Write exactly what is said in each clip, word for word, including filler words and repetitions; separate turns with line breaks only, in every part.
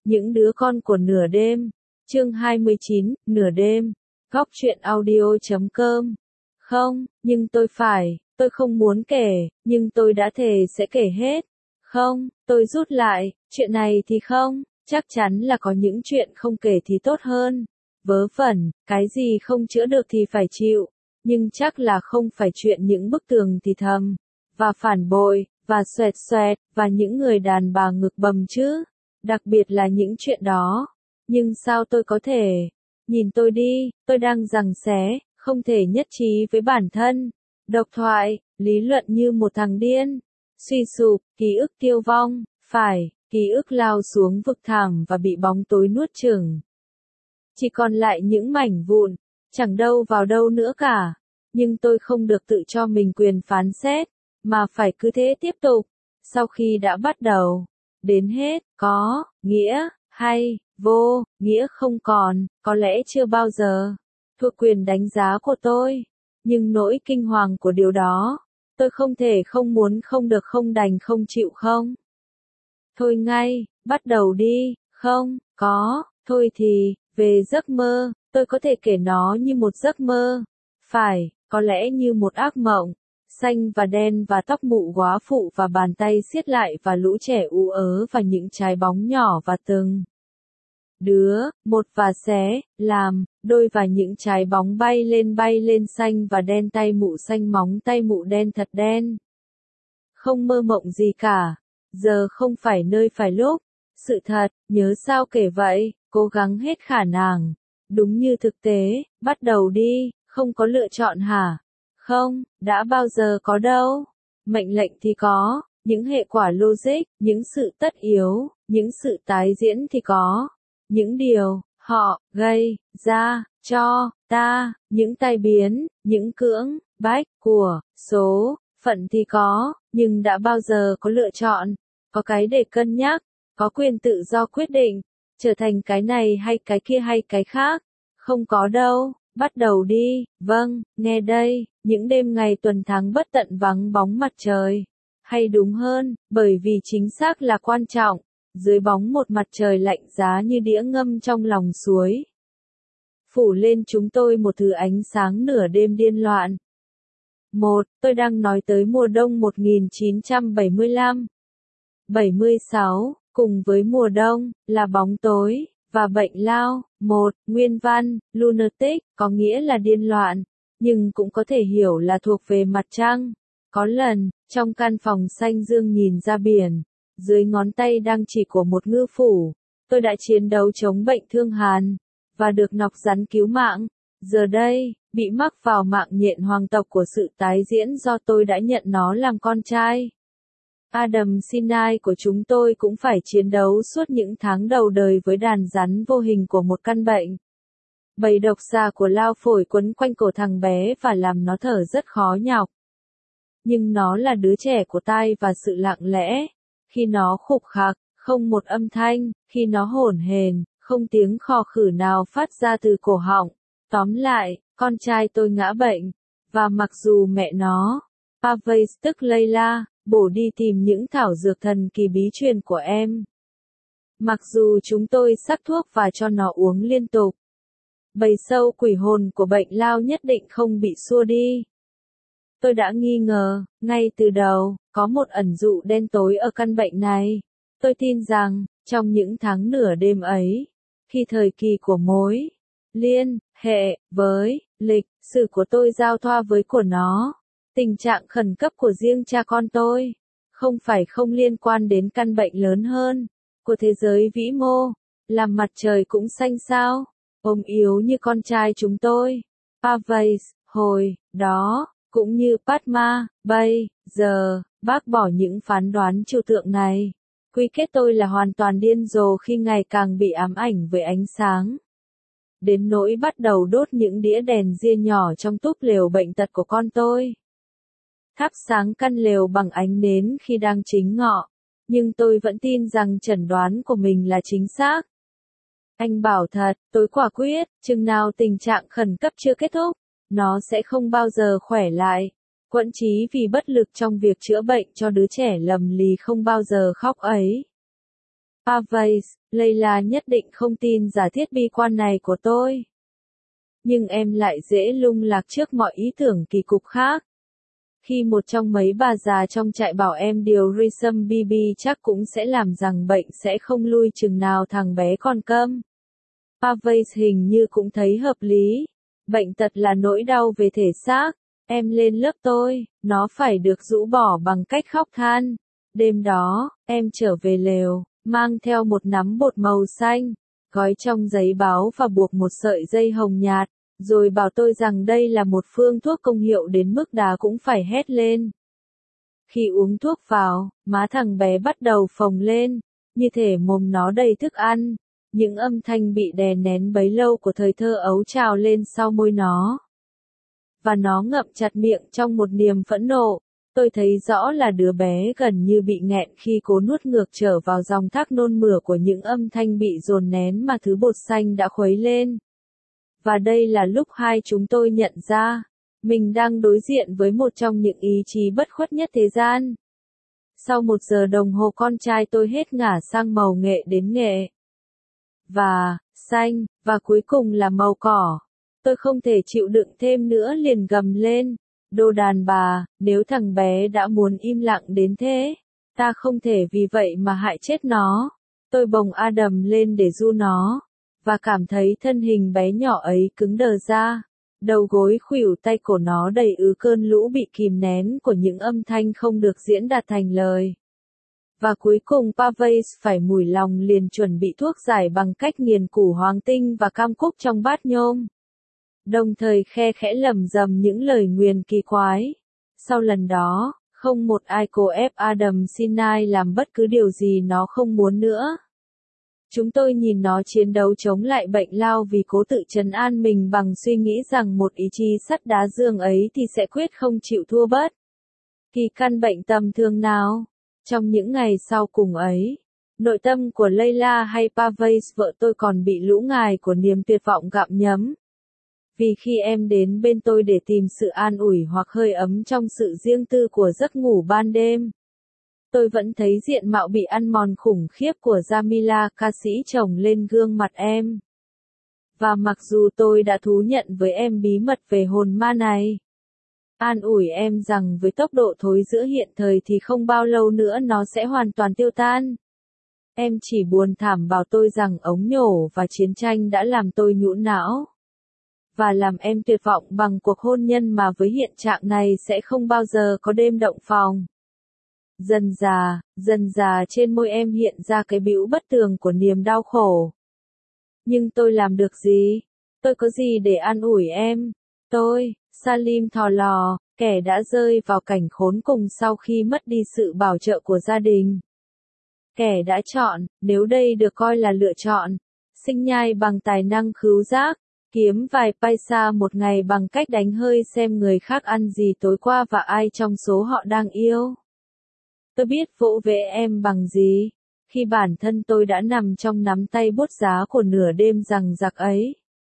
Những đứa con của nửa đêm. Chương hai mươi chín, nửa đêm. Góc truyện audio chấm com. Không, nhưng tôi phải, tôi không muốn kể, nhưng tôi đã thề sẽ kể hết. Không, tôi rút lại, chuyện này thì không, chắc chắn là có những chuyện không kể thì tốt hơn. Vớ vẩn, cái gì không chữa được thì phải chịu, nhưng chắc là không phải chuyện những bức tường thì thầm, và phản bội, và xoẹt xoẹt, và những người đàn bà ngực bầm chứ. Đặc biệt là những chuyện đó. Nhưng sao tôi có thể? Nhìn tôi đi, tôi đang giằng xé, không thể nhất trí với bản thân. Độc thoại, lý luận như một thằng điên. Suy sụp, ký ức tiêu vong, phải, ký ức lao xuống vực thẳm và bị bóng tối nuốt chửng. Chỉ còn lại những mảnh vụn, chẳng đâu vào đâu nữa cả. Nhưng tôi không được tự cho mình quyền phán xét, mà phải cứ thế tiếp tục. Sau khi đã bắt đầu, đến hết, có, nghĩa, hay, vô, nghĩa không còn, có lẽ chưa bao giờ, thuộc quyền đánh giá của tôi. Nhưng nỗi kinh hoàng của điều đó, tôi không thể không muốn không được không đành không chịu không. Thôi ngay, bắt đầu đi, không, có, thôi thì, về giấc mơ, tôi có thể kể nó như một giấc mơ. Phải, có lẽ như một ác mộng. Xanh và đen và tóc mụ góa phụ và bàn tay siết lại và lũ trẻ ú ớ và những trái bóng nhỏ và từng đứa, một và xé, làm, đôi và những trái bóng bay lên bay lên xanh và đen tay mụ xanh móng tay mụ đen thật đen. Không mơ mộng gì cả. Giờ không phải nơi phải lúc. Sự thật, nhớ sao kể vậy, cố gắng hết khả năng. Đúng như thực tế, bắt đầu đi, không có lựa chọn hả? Không, đã bao giờ có đâu. Mệnh lệnh thì có, những hệ quả logic, những sự tất yếu, những sự tái diễn thì có. Những điều, họ, gây, ra, cho, ta, những tai biến, những cưỡng, bách, của, số, phận thì có, nhưng đã bao giờ có lựa chọn, có cái để cân nhắc, có quyền tự do quyết định, trở thành cái này hay cái kia hay cái khác. Không có đâu. Bắt đầu đi, vâng, nghe đây, những đêm ngày tuần tháng bất tận vắng bóng mặt trời. Hay đúng hơn, bởi vì chính xác là quan trọng, dưới bóng một mặt trời lạnh giá như đĩa ngâm trong lòng suối. Phủ lên chúng tôi một thứ ánh sáng nửa đêm điên loạn. Một, tôi đang nói tới mùa đông một nghìn chín trăm bảy mươi lăm. bảy mươi sáu, cùng với mùa đông, là bóng tối. Và bệnh lao. Một, nguyên văn, lunatic, có nghĩa là điên loạn, nhưng cũng có thể hiểu là thuộc về mặt trăng. Có lần, trong căn phòng xanh dương nhìn ra biển, dưới ngón tay đang chỉ của một ngư phủ, tôi đã chiến đấu chống bệnh thương hàn, và được nọc rắn cứu mạng. Giờ đây, bị mắc vào mạng nhện hoàng tộc của sự tái diễn do tôi đã nhận nó làm con trai. Adam Sinai của chúng tôi cũng phải chiến đấu suốt những tháng đầu đời với đàn rắn vô hình của một căn bệnh. Bầy độc xà của lao phổi quấn quanh cổ thằng bé và làm nó thở rất khó nhọc. Nhưng nó là đứa trẻ của tai và sự lặng lẽ. Khi nó khục khạc, không một âm thanh, khi nó hổn hển, không tiếng khò khử nào phát ra từ cổ họng. Tóm lại, con trai tôi ngã bệnh, và mặc dù mẹ nó, Pavais tức Layla, bổ đi tìm những thảo dược thần kỳ bí truyền của em. Mặc dù chúng tôi sắc thuốc và cho nó uống liên tục, bầy sâu quỷ hồn của bệnh lao nhất định không bị xua đi. Tôi đã nghi ngờ, ngay từ đầu, có một ẩn dụ đen tối ở căn bệnh này. Tôi tin rằng, trong những tháng nửa đêm ấy, khi thời kỳ của mối liên hệ với lịch sử của tôi giao thoa với của nó, tình trạng khẩn cấp của riêng cha con tôi, không phải không liên quan đến căn bệnh lớn hơn, của thế giới vĩ mô, làm mặt trời cũng xanh sao, ốm yếu như con trai chúng tôi. Pavais, hồi đó, cũng như Padma, bây giờ, bác bỏ những phán đoán trừu tượng này. Quy kết tôi là hoàn toàn điên rồ khi ngày càng bị ám ảnh với ánh sáng. Đến nỗi bắt đầu đốt những đĩa đèn ria nhỏ trong túp lều bệnh tật của con tôi. Thắp sáng căn lều bằng ánh nến khi đang chính ngọ, nhưng tôi vẫn tin rằng chẩn đoán của mình là chính xác. Anh bảo thật, tôi quả quyết, chừng nào tình trạng khẩn cấp chưa kết thúc, nó sẽ không bao giờ khỏe lại. Quẫn trí vì bất lực trong việc chữa bệnh cho đứa trẻ lầm lì không bao giờ khóc ấy. Pavase, Layla nhất định không tin giả thiết bi quan này của tôi. Nhưng em lại dễ lung lạc trước mọi ý tưởng kỳ cục khác. Khi một trong mấy bà già trong trại bảo em điều Risam bê bê chắc cũng sẽ làm rằng bệnh sẽ không lui chừng nào thằng bé còn câm. Pavase hình như cũng thấy hợp lý. Bệnh tật là nỗi đau về thể xác. Em lên lớp tôi, nó phải được rũ bỏ bằng cách khóc than. Đêm đó, em trở về lều, mang theo một nắm bột màu xanh, gói trong giấy báo và buộc một sợi dây hồng nhạt, rồi bảo tôi rằng đây là một phương thuốc công hiệu đến mức đá cũng phải hét lên. Khi uống thuốc vào, má thằng bé bắt đầu phồng lên, như thể mồm nó đầy thức ăn. Những âm thanh bị đè nén bấy lâu của thời thơ ấu trào lên sau môi nó. Và nó ngậm chặt miệng trong một niềm phẫn nộ. Tôi thấy rõ là đứa bé gần như bị nghẹn khi cố nuốt ngược trở vào dòng thác nôn mửa của những âm thanh bị dồn nén mà thứ bột xanh đã khuấy lên. Và đây là lúc hai chúng tôi nhận ra, mình đang đối diện với một trong những ý chí bất khuất nhất thế gian. Sau một giờ đồng hồ con trai tôi hết ngả sang màu nghệ đến nghệ. Và, xanh, và cuối cùng là màu cỏ. Tôi không thể chịu đựng thêm nữa liền gầm lên. Đồ đàn bà, nếu thằng bé đã muốn im lặng đến thế, ta không thể vì vậy mà hại chết nó. Tôi bồng Adam lên để du nó, và cảm thấy thân hình bé nhỏ ấy cứng đờ ra. Đầu gối khuỷu tay của nó đầy ứ cơn lũ bị kìm nén của những âm thanh không được diễn đạt thành lời. Và cuối cùng Pavase phải mủi lòng liền chuẩn bị thuốc giải bằng cách nghiền củ hoàng tinh và cam cúc trong bát nhôm. Đồng thời khe khẽ lầm rầm những lời nguyền kỳ quái. Sau lần đó, không một ai cố ép Adam Sinai làm bất cứ điều gì nó không muốn nữa. Chúng tôi nhìn nó chiến đấu chống lại bệnh lao vì cố tự trấn an mình bằng suy nghĩ rằng một ý chí sắt đá dương ấy thì sẽ quyết không chịu thua bất kỳ căn bệnh tầm thường nào. Trong những ngày sau cùng ấy, nội tâm của Layla hay Pavase vợ tôi còn bị lũ ngài của niềm tuyệt vọng gặm nhấm. Vì khi em đến bên tôi để tìm sự an ủi hoặc hơi ấm trong sự riêng tư của giấc ngủ ban đêm, tôi vẫn thấy diện mạo bị ăn mòn khủng khiếp của Jamila ca sĩ chồng lên gương mặt em. Và mặc dù tôi đã thú nhận với em bí mật về hồn ma này, an ủi em rằng với tốc độ thối rữa hiện thời thì không bao lâu nữa nó sẽ hoàn toàn tiêu tan. Em chỉ buồn thảm bảo tôi rằng ống nhổ và chiến tranh đã làm tôi nhũn não. Và làm em tuyệt vọng bằng cuộc hôn nhân mà với hiện trạng này sẽ không bao giờ có đêm động phòng. Dần dà, dần dà trên môi em hiện ra cái bĩu bất tường của niềm đau khổ. Nhưng tôi làm được gì? Tôi có gì để an ủi em? Tôi, Salim thò lò, kẻ đã rơi vào cảnh khốn cùng sau khi mất đi sự bảo trợ của gia đình. Kẻ đã chọn, nếu đây được coi là lựa chọn, sinh nhai bằng tài năng khứu giác, kiếm vài paisa một ngày bằng cách đánh hơi xem người khác ăn gì tối qua và ai trong số họ đang yêu. Tôi biết vỗ về em bằng gì, khi bản thân tôi đã nằm trong nắm tay buốt giá của nửa đêm rằng giặc ấy.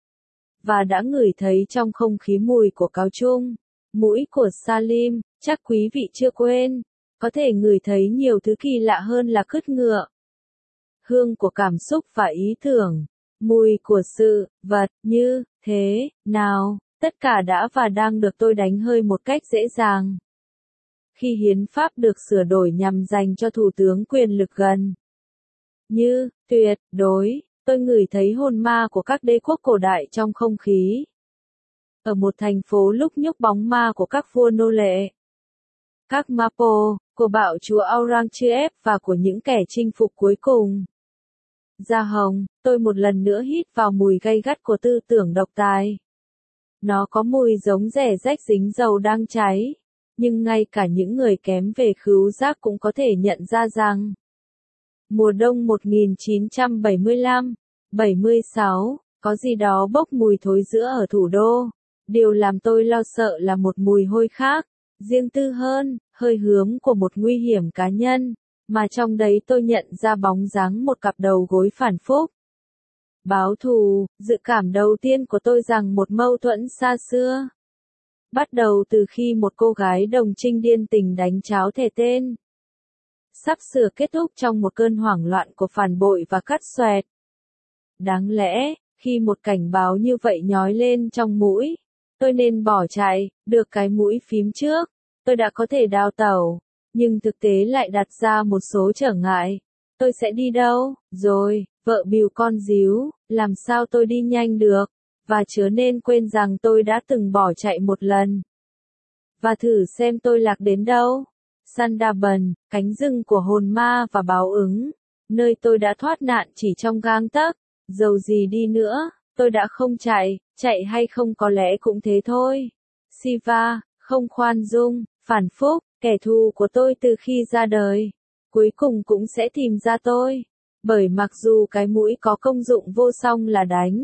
Và đã ngửi thấy trong không khí mùi của cáo chung, mũi của Salim, chắc quý vị chưa quên, có thể ngửi thấy nhiều thứ kỳ lạ hơn là cứt ngựa. Hương của cảm xúc và ý tưởng, mùi của sự, vật, như, thế, nào, tất cả đã và đang được tôi đánh hơi một cách dễ dàng. Khi hiến pháp được sửa đổi nhằm dành cho thủ tướng quyền lực gần như, tuyệt đối, tôi ngửi thấy hồn ma của các đế quốc cổ đại trong không khí. Ở một thành phố lúc nhúc bóng ma của các vua nô lệ, các Mapo, của bạo chúa Aurangzeb và của những kẻ chinh phục cuối cùng. Da hồng, tôi một lần nữa hít vào mùi gay gắt của tư tưởng độc tài. Nó có mùi giống rẻ rách dính dầu đang cháy, nhưng ngay cả những người kém về khứu giác cũng có thể nhận ra rằng mùa đông một nghìn chín trăm bảy mươi lăm bảy mươi sáu, có gì đó bốc mùi thối rữa ở thủ đô. Điều làm tôi lo sợ là một mùi hôi khác, riêng tư hơn, hơi hướng của một nguy hiểm cá nhân, mà trong đấy tôi nhận ra bóng dáng một cặp đầu gối phản phúc. Báo thù, dự cảm đầu tiên của tôi rằng một mâu thuẫn xa xưa bắt đầu từ khi một cô gái đồng trinh điên tình đánh cháo thề tên sắp sửa kết thúc trong một cơn hoảng loạn của phản bội và cắt xoẹt. Đáng lẽ, khi một cảnh báo như vậy nhói lên trong mũi, tôi nên bỏ chạy, được cái mũi phím trước, tôi đã có thể đào tẩu, nhưng thực tế lại đặt ra một số trở ngại. Tôi sẽ đi đâu, rồi, vợ bìu con díu, làm sao tôi đi nhanh được, và chớ nên quên rằng tôi đã từng bỏ chạy một lần. Và thử xem tôi lạc đến đâu. Sundarban, cánh rừng của hồn ma và báo ứng, nơi tôi đã thoát nạn chỉ trong gang tấc, dầu gì đi nữa, tôi đã không chạy, chạy hay không có lẽ cũng thế thôi. Shiva, không khoan dung, phản phúc, kẻ thù của tôi từ khi ra đời, cuối cùng cũng sẽ tìm ra tôi, bởi mặc dù cái mũi có công dụng vô song là đánh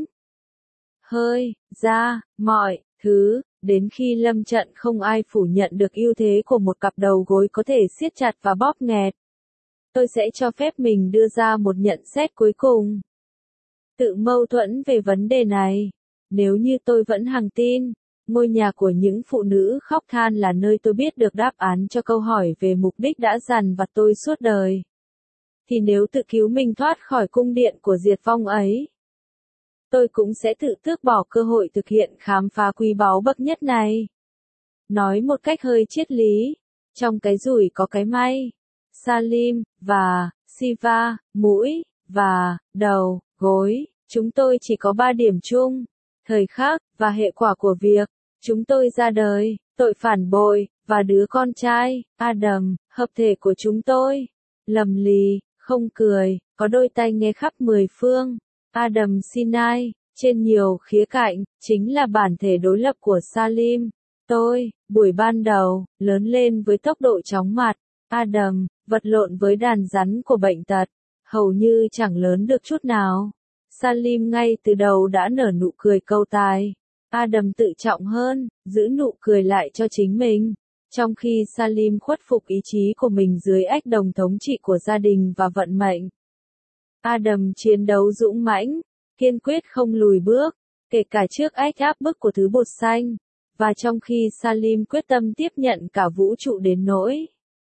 hơi ra mọi thứ, đến khi lâm trận không ai phủ nhận được ưu thế của một cặp đầu gối có thể siết chặt và bóp nghẹt. Tôi sẽ cho phép mình đưa ra một nhận xét cuối cùng. Tự mâu thuẫn về vấn đề này. Nếu như tôi vẫn hằng tin, ngôi nhà của những phụ nữ khóc than là nơi tôi biết được đáp án cho câu hỏi về mục đích đã dằn vặt tôi suốt đời, thì nếu tự cứu mình thoát khỏi cung điện của diệt vong ấy, tôi cũng sẽ tự tước bỏ cơ hội thực hiện khám phá quý báu bậc nhất này. Nói một cách hơi triết lý, trong cái rủi có cái may. Salim, và, Shiva, mũi, và, đầu, gối, chúng tôi chỉ có ba điểm chung. Thời khắc, và hệ quả của việc, chúng tôi ra đời, tội phản bội, và đứa con trai, Adam, hợp thể của chúng tôi. Lầm lì, không cười, có đôi tay nghe khắp mười phương. Adam Sinai, trên nhiều khía cạnh, chính là bản thể đối lập của Salim. Tôi, buổi ban đầu, lớn lên với tốc độ chóng mặt. Adam, vật lộn với đàn rắn của bệnh tật, hầu như chẳng lớn được chút nào. Salim ngay từ đầu đã nở nụ cười câu tài. Adam tự trọng hơn, giữ nụ cười lại cho chính mình. Trong khi Salim khuất phục ý chí của mình dưới ách đồng thống trị của gia đình và vận mệnh. Adam chiến đấu dũng mãnh, kiên quyết không lùi bước, kể cả trước ách áp bức của thứ bột xanh. Và trong khi Salim quyết tâm tiếp nhận cả vũ trụ đến nỗi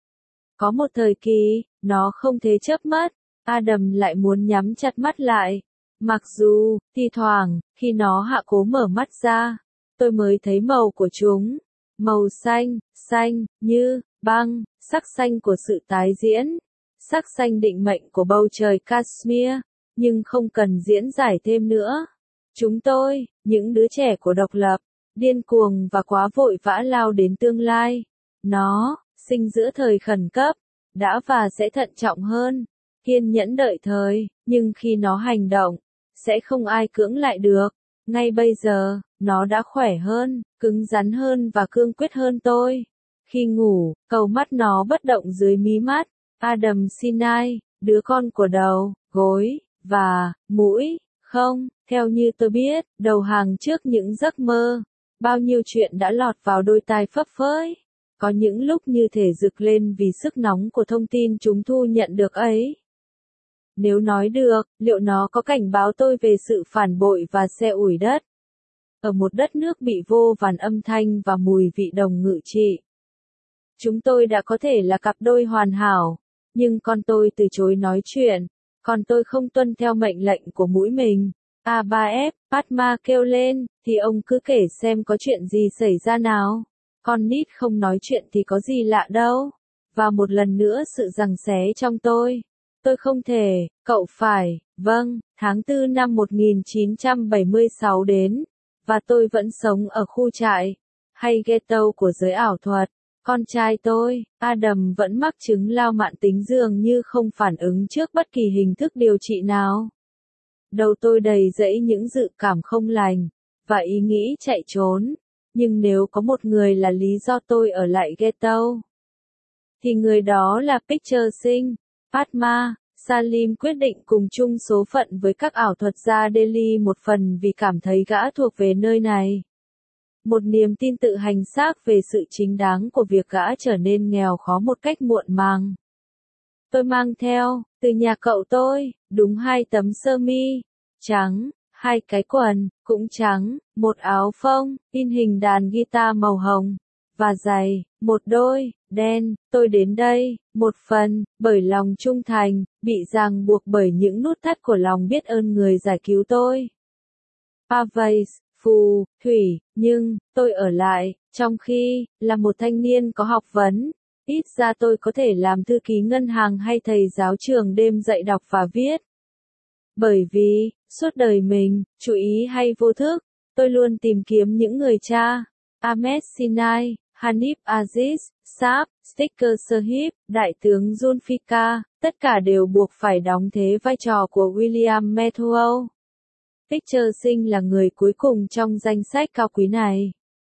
có một thời kỳ, nó không thể chớp mắt, Adam lại muốn nhắm chặt mắt lại. Mặc dù, thi thoảng, khi nó hạ cố mở mắt ra, tôi mới thấy màu của chúng. Màu xanh, xanh, như, băng, sắc xanh của sự tái diễn. Sắc xanh định mệnh của bầu trời Kashmir, nhưng không cần diễn giải thêm nữa. Chúng tôi, những đứa trẻ của độc lập, điên cuồng và quá vội vã lao đến tương lai. Nó, sinh giữa thời khẩn cấp, đã và sẽ thận trọng hơn, kiên nhẫn đợi thời, nhưng khi nó hành động, sẽ không ai cưỡng lại được. Ngay bây giờ, nó đã khỏe hơn, cứng rắn hơn và cương quyết hơn tôi. Khi ngủ, cầu mắt nó bất động dưới mí mắt. Adam Sinai, đứa con của đầu, gối, và, mũi, không, theo như tôi biết, đầu hàng trước những giấc mơ. Bao nhiêu chuyện đã lọt vào đôi tai phấp phới. Có những lúc như thể rực lên vì sức nóng của thông tin chúng thu nhận được ấy. Nếu nói được, liệu nó có cảnh báo tôi về sự phản bội và xe ủi đất? Ở một đất nước bị vô vàn âm thanh và mùi vị đồng ngự trị. Chúng tôi đã có thể là cặp đôi hoàn hảo, nhưng con tôi từ chối nói chuyện, còn tôi không tuân theo mệnh lệnh của mũi mình. a ba ép, Padma kêu lên, thì ông cứ kể xem có chuyện gì xảy ra nào. Con nít không nói chuyện thì có gì lạ đâu. Và một lần nữa sự giằng xé trong tôi. Tôi không thể, cậu phải, vâng, tháng tư năm một nghìn chín trăm bảy mươi sáu đến, và tôi vẫn sống ở khu trại, hay ghetto của giới ảo thuật. Con trai tôi, Adam vẫn mắc chứng lao mạn tính dường như không phản ứng trước bất kỳ hình thức điều trị nào. Đầu tôi đầy rẫy những dự cảm không lành, và ý nghĩ chạy trốn. Nhưng nếu có một người là lý do tôi ở lại ghetto, thì người đó là Picture Singh. Padma, Salim quyết định cùng chung số phận với các ảo thuật gia Delhi một phần vì cảm thấy gã thuộc về nơi này. Một niềm tin tự hành xác về sự chính đáng của việc gã trở nên nghèo khó một cách muộn màng. Tôi mang theo, từ nhà cậu tôi, đúng hai tấm sơ mi, trắng, hai cái quần, cũng trắng, một áo phông, in hình đàn guitar màu hồng, và giày, một đôi, đen, tôi đến đây, một phần, bởi lòng trung thành, bị ràng buộc bởi những nút thắt của lòng biết ơn người giải cứu tôi. Pavase, phù, thủy, nhưng, tôi ở lại, trong khi, là một thanh niên có học vấn, ít ra tôi có thể làm thư ký ngân hàng hay thầy giáo trường đêm dạy đọc và viết. Bởi vì, suốt đời mình, chú ý hay vô thức, tôi luôn tìm kiếm những người cha, Ahmed Sinai, Hanif Aziz, Saab, Sticker Sahib, Đại tướng Zulfikar, tất cả đều buộc phải đóng thế vai trò của William Matthew. Picture Sinh là người cuối cùng trong danh sách cao quý này.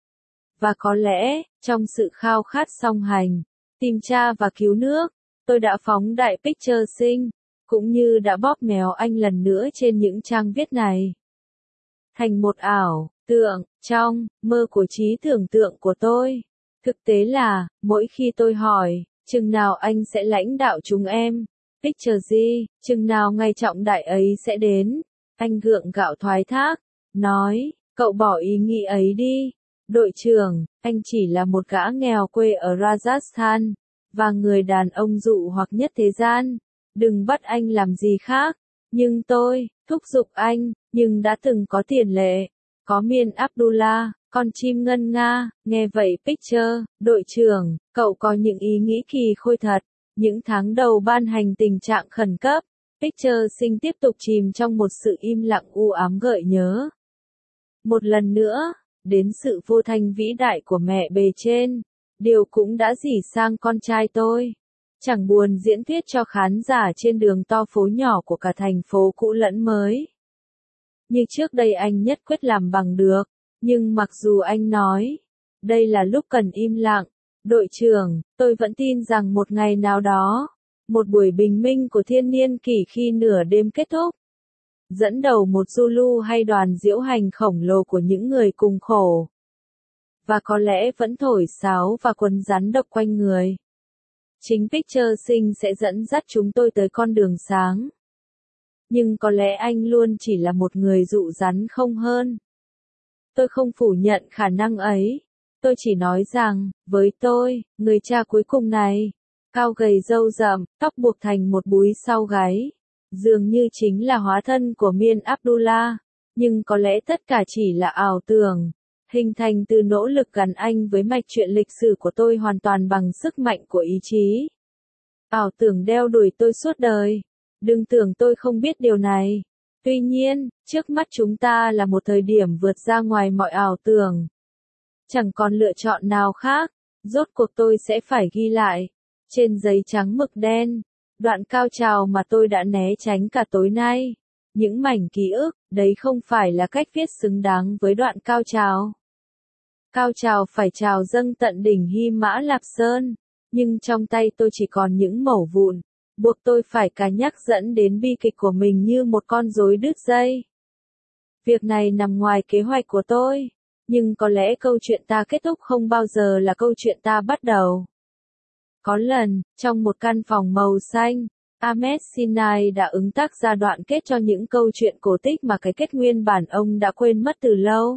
Và có lẽ, trong sự khao khát song hành, tìm cha và cứu nước, tôi đã phóng đại Picture Sinh, cũng như đã bóp méo anh lần nữa trên những trang viết này. Thành một ảo, tượng, trong, mơ của trí tưởng tượng của tôi. Thực tế là, mỗi khi tôi hỏi, chừng nào anh sẽ lãnh đạo chúng em, Picture gì, chừng nào ngày trọng đại ấy sẽ đến, anh gượng gạo thoái thác, nói, cậu bỏ ý nghĩ ấy đi. Đội trưởng, anh chỉ là một gã nghèo quê ở Rajasthan, và người đàn ông dụ hoặc nhất thế gian. Đừng bắt anh làm gì khác. Nhưng tôi, thúc giục anh, nhưng đã từng có tiền lệ. Có Miên Abdullah, con chim ngân nga, nghe vậy Picture, đội trưởng, cậu có những ý nghĩ kỳ khôi thật. Những tháng đầu ban hành tình trạng khẩn cấp, Picture Sinh tiếp tục chìm trong một sự im lặng u ám gợi nhớ. Một lần nữa, đến sự vô thanh vĩ đại của mẹ bề trên, điều cũng đã rỉ sang con trai tôi. Chẳng buồn diễn thuyết cho khán giả trên đường to phố nhỏ của cả thành phố cũ lẫn mới. Như trước đây anh nhất quyết làm bằng được, nhưng mặc dù anh nói, đây là lúc cần im lặng, đội trưởng, tôi vẫn tin rằng một ngày nào đó, một buổi bình minh của thiên niên kỷ khi nửa đêm kết thúc, dẫn đầu một Zulu hay đoàn diễu hành khổng lồ của những người cùng khổ. Và có lẽ vẫn thổi sáo và quấn rắn độc quanh người. Chính Picture Sinh sẽ dẫn dắt chúng tôi tới con đường sáng. Nhưng có lẽ anh luôn chỉ là một người dụ rắn không hơn. Tôi không phủ nhận khả năng ấy. Tôi chỉ nói rằng, với tôi, người cha cuối cùng này, cao gầy râu rậm, tóc buộc thành một búi sau gáy, dường như chính là hóa thân của Miên Abdullah. Nhưng có lẽ tất cả chỉ là ảo tưởng, hình thành từ nỗ lực gắn anh với mạch truyện lịch sử của tôi hoàn toàn bằng sức mạnh của ý chí. Ảo tưởng đeo đuổi tôi suốt đời. Đừng tưởng tôi không biết điều này. Tuy nhiên, trước mắt chúng ta là một thời điểm vượt ra ngoài mọi ảo tưởng. Chẳng còn lựa chọn nào khác. Rốt cuộc tôi sẽ phải ghi lại, trên giấy trắng mực đen, đoạn cao trào mà tôi đã né tránh cả tối nay. Những mảnh ký ức, đấy không phải là cách viết xứng đáng với đoạn cao trào. Cao trào phải trào dâng tận đỉnh Hy Mã Lạp Sơn, nhưng trong tay tôi chỉ còn những mẩu vụn, buộc tôi phải cả nhắc dẫn đến bi kịch của mình như một con rối đứt dây. Việc này nằm ngoài kế hoạch của tôi, nhưng có lẽ câu chuyện ta kết thúc không bao giờ là câu chuyện ta bắt đầu. Có lần, trong một căn phòng màu xanh, Ahmed Sinai đã ứng tác ra đoạn kết cho những câu chuyện cổ tích mà cái kết nguyên bản ông đã quên mất từ lâu.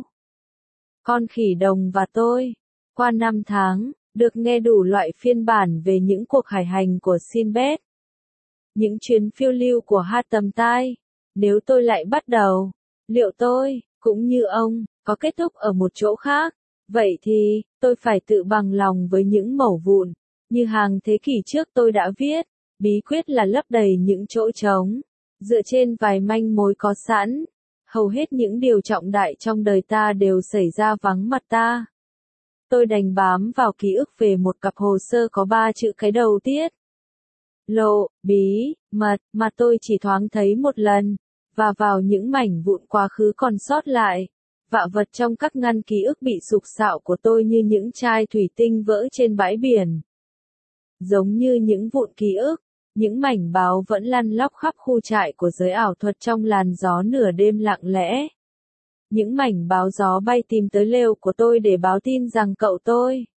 Con khỉ đồng và tôi, qua năm tháng, được nghe đủ loại phiên bản về những cuộc hải hành của Sinbad. Những chuyến phiêu lưu của Hatem Tai. Nếu tôi lại bắt đầu, liệu tôi, cũng như ông, có kết thúc ở một chỗ khác? Vậy thì, tôi phải tự bằng lòng với những mẩu vụn, như hàng thế kỷ trước tôi đã viết. Bí quyết là lấp đầy những chỗ trống, dựa trên vài manh mối có sẵn. Hầu hết những điều trọng đại trong đời ta đều xảy ra vắng mặt ta. Tôi đành bám vào ký ức về một cặp hồ sơ có ba chữ cái đầu tiết. Lộ, bí, mật, mà tôi chỉ thoáng thấy một lần, và vào những mảnh vụn quá khứ còn sót lại. Vạ vật trong các ngăn ký ức bị sục sạo của tôi như những chai thủy tinh vỡ trên bãi biển. Giống như những vụn ký ức, những mảnh báo vẫn lăn lóc khắp khu trại của giới ảo thuật trong làn gió nửa đêm lặng lẽ. Những mảnh báo gió bay tìm tới lều của tôi để báo tin rằng cậu tôi,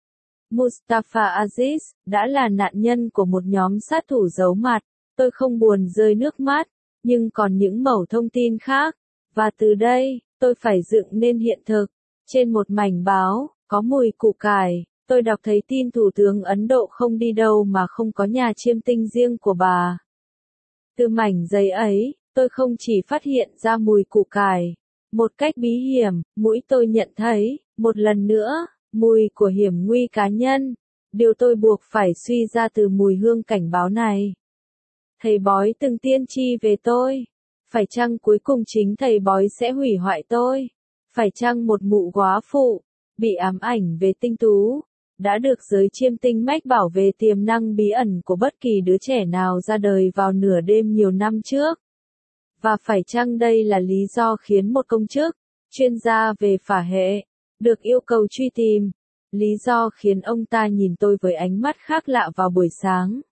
Mustafa Aziz, đã là nạn nhân của một nhóm sát thủ giấu mặt. Tôi không buồn rơi nước mắt, nhưng còn những mẩu thông tin khác. Và từ đây, tôi phải dựng nên hiện thực. Trên một mảnh báo, có mùi củ cải, tôi đọc thấy tin Thủ tướng Ấn Độ không đi đâu mà không có nhà chiêm tinh riêng của bà. Từ mảnh giấy ấy, tôi không chỉ phát hiện ra mùi củ cải, một cách bí hiểm, mũi tôi nhận thấy, một lần nữa, mùi của hiểm nguy cá nhân. Điều tôi buộc phải suy ra từ mùi hương cảnh báo này. Thầy bói từng tiên tri về tôi. Phải chăng cuối cùng chính thầy bói sẽ hủy hoại tôi? Phải chăng một mụ góa phụ, bị ám ảnh về tinh tú, đã được giới chiêm tinh mách bảo về tiềm năng bí ẩn của bất kỳ đứa trẻ nào ra đời vào nửa đêm nhiều năm trước? Và phải chăng đây là lý do khiến một công chức, chuyên gia về phả hệ, được yêu cầu truy tìm? Lý do khiến ông ta nhìn tôi với ánh mắt khác lạ vào buổi sáng.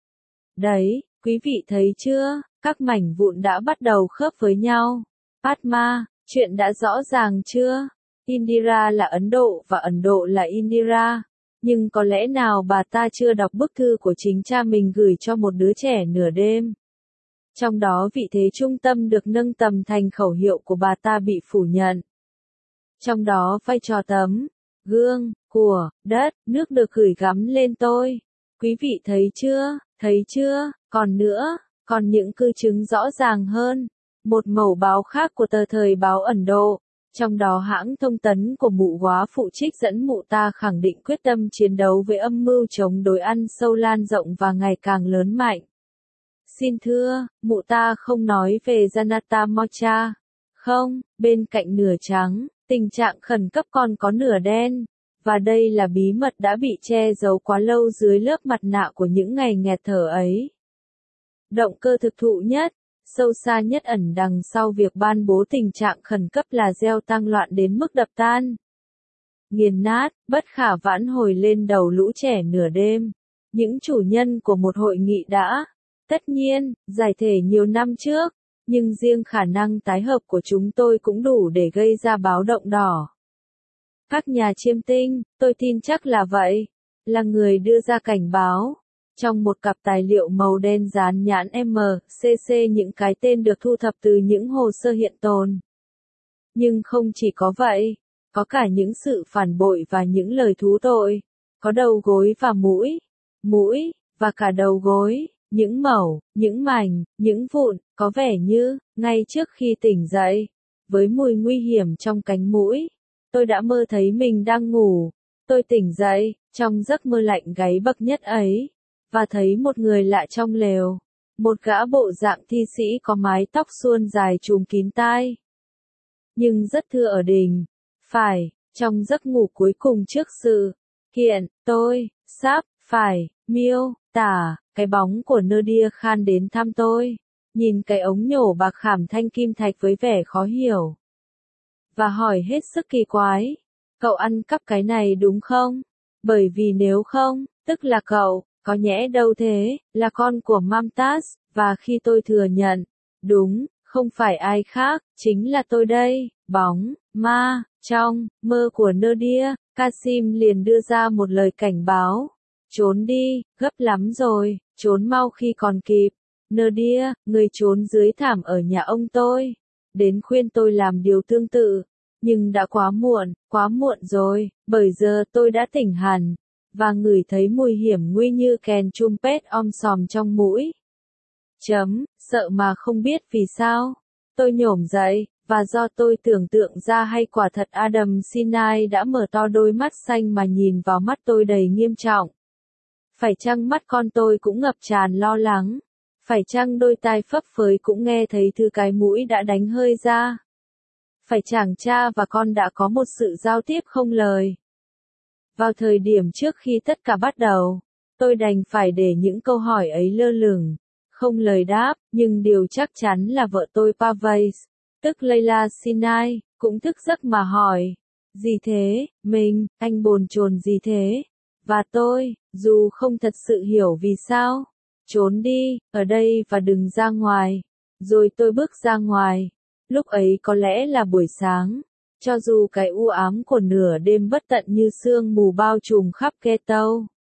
Đấy, quý vị thấy chưa, các mảnh vụn đã bắt đầu khớp với nhau. Padma, chuyện đã rõ ràng chưa? Indira là Ấn Độ và Ấn Độ là Indira. Nhưng có lẽ nào bà ta chưa đọc bức thư của chính cha mình gửi cho một đứa trẻ nửa đêm? Trong đó vị thế trung tâm được nâng tầm thành khẩu hiệu của bà ta bị phủ nhận. Trong đó vai trò tấm gương của đất, nước được gửi gắm lên tôi. Quý vị thấy chưa, thấy chưa, còn nữa, còn những cư chứng rõ ràng hơn. Một mẩu báo khác của tờ thời báo Ấn Độ, trong đó hãng thông tấn của mụ góa phụ trích dẫn mụ ta khẳng định quyết tâm chiến đấu với âm mưu chống đối ăn sâu lan rộng và ngày càng lớn mạnh. Xin thưa, mụ ta không nói về Janata Morcha. Không, bên cạnh nửa trắng, tình trạng khẩn cấp còn có nửa đen. Và đây là bí mật đã bị che giấu quá lâu dưới lớp mặt nạ của những ngày nghẹt thở ấy. Động cơ thực thụ nhất, sâu xa nhất ẩn đằng sau việc ban bố tình trạng khẩn cấp là gieo tăng loạn đến mức đập tan, nghiền nát, bất khả vãn hồi lên đầu lũ trẻ nửa đêm. Những chủ nhân của một hội nghị đã, tất nhiên, giải thể nhiều năm trước, nhưng riêng khả năng tái hợp của chúng tôi cũng đủ để gây ra báo động đỏ. Các nhà chiêm tinh, tôi tin chắc là vậy, là người đưa ra cảnh báo. Trong một cặp tài liệu màu đen dán nhãn M C C những cái tên được thu thập từ những hồ sơ hiện tồn. Nhưng không chỉ có vậy, có cả những sự phản bội và những lời thú tội. Có đầu gối và mũi, mũi, và cả đầu gối, những mẩu, những mảnh, những vụn, có vẻ như, ngay trước khi tỉnh dậy, với mùi nguy hiểm trong cánh mũi, tôi đã mơ thấy mình đang ngủ. Tôi tỉnh dậy, trong giấc mơ lạnh gáy bậc nhất ấy, và thấy một người lạ trong lều. Một gã bộ dạng thi sĩ có mái tóc suôn dài trùm kín tai. Nhưng rất thưa ở đình. Phải, trong giấc ngủ cuối cùng trước sự hiện, tôi, sắp, phải, miêu, tả, cái bóng của Nadir Khan đến thăm tôi. Nhìn cái ống nhổ bạc khảm thanh kim thạch với vẻ khó hiểu. Và hỏi hết sức kỳ quái. Cậu ăn cắp cái này đúng không? Bởi vì nếu không, tức là cậu, có nhẽ đâu thế, là con của Mamtaz, và khi tôi thừa nhận, đúng, không phải ai khác, chính là tôi đây, bóng, ma, trong, mơ của Nadir, Kasim liền đưa ra một lời cảnh báo. Trốn đi, gấp lắm rồi, trốn mau khi còn kịp. Nadir, người trốn dưới thảm ở nhà ông tôi, đến khuyên tôi làm điều tương tự. Nhưng đã quá muộn, quá muộn rồi, bởi giờ tôi đã tỉnh hẳn, và ngửi thấy mùi hiểm nguy như kèn trumpet om sòm trong mũi. Chấm, sợ mà không biết vì sao. Tôi nhổm dậy, và do tôi tưởng tượng ra hay quả thật Adam Sinai đã mở to đôi mắt xanh mà nhìn vào mắt tôi đầy nghiêm trọng. Phải chăng mắt con tôi cũng ngập tràn lo lắng? Phải chăng đôi tai phấp phới cũng nghe thấy thứ cái mũi đã đánh hơi ra? Phải chàng cha và con đã có một sự giao tiếp không lời? Vào thời điểm trước khi tất cả bắt đầu, tôi đành phải để những câu hỏi ấy lơ lửng, không lời đáp, nhưng điều chắc chắn là vợ tôi Parvez, tức Leila Sinai, cũng thức giấc mà hỏi, gì thế, mình, anh bồn chồn gì thế? Và tôi, dù không thật sự hiểu vì sao, trốn đi, ở đây và đừng ra ngoài. Rồi tôi bước ra ngoài. Lúc ấy có lẽ là buổi sáng. Cho dù cái u ám của nửa đêm bất tận như sương mù bao trùm khắp ghetto.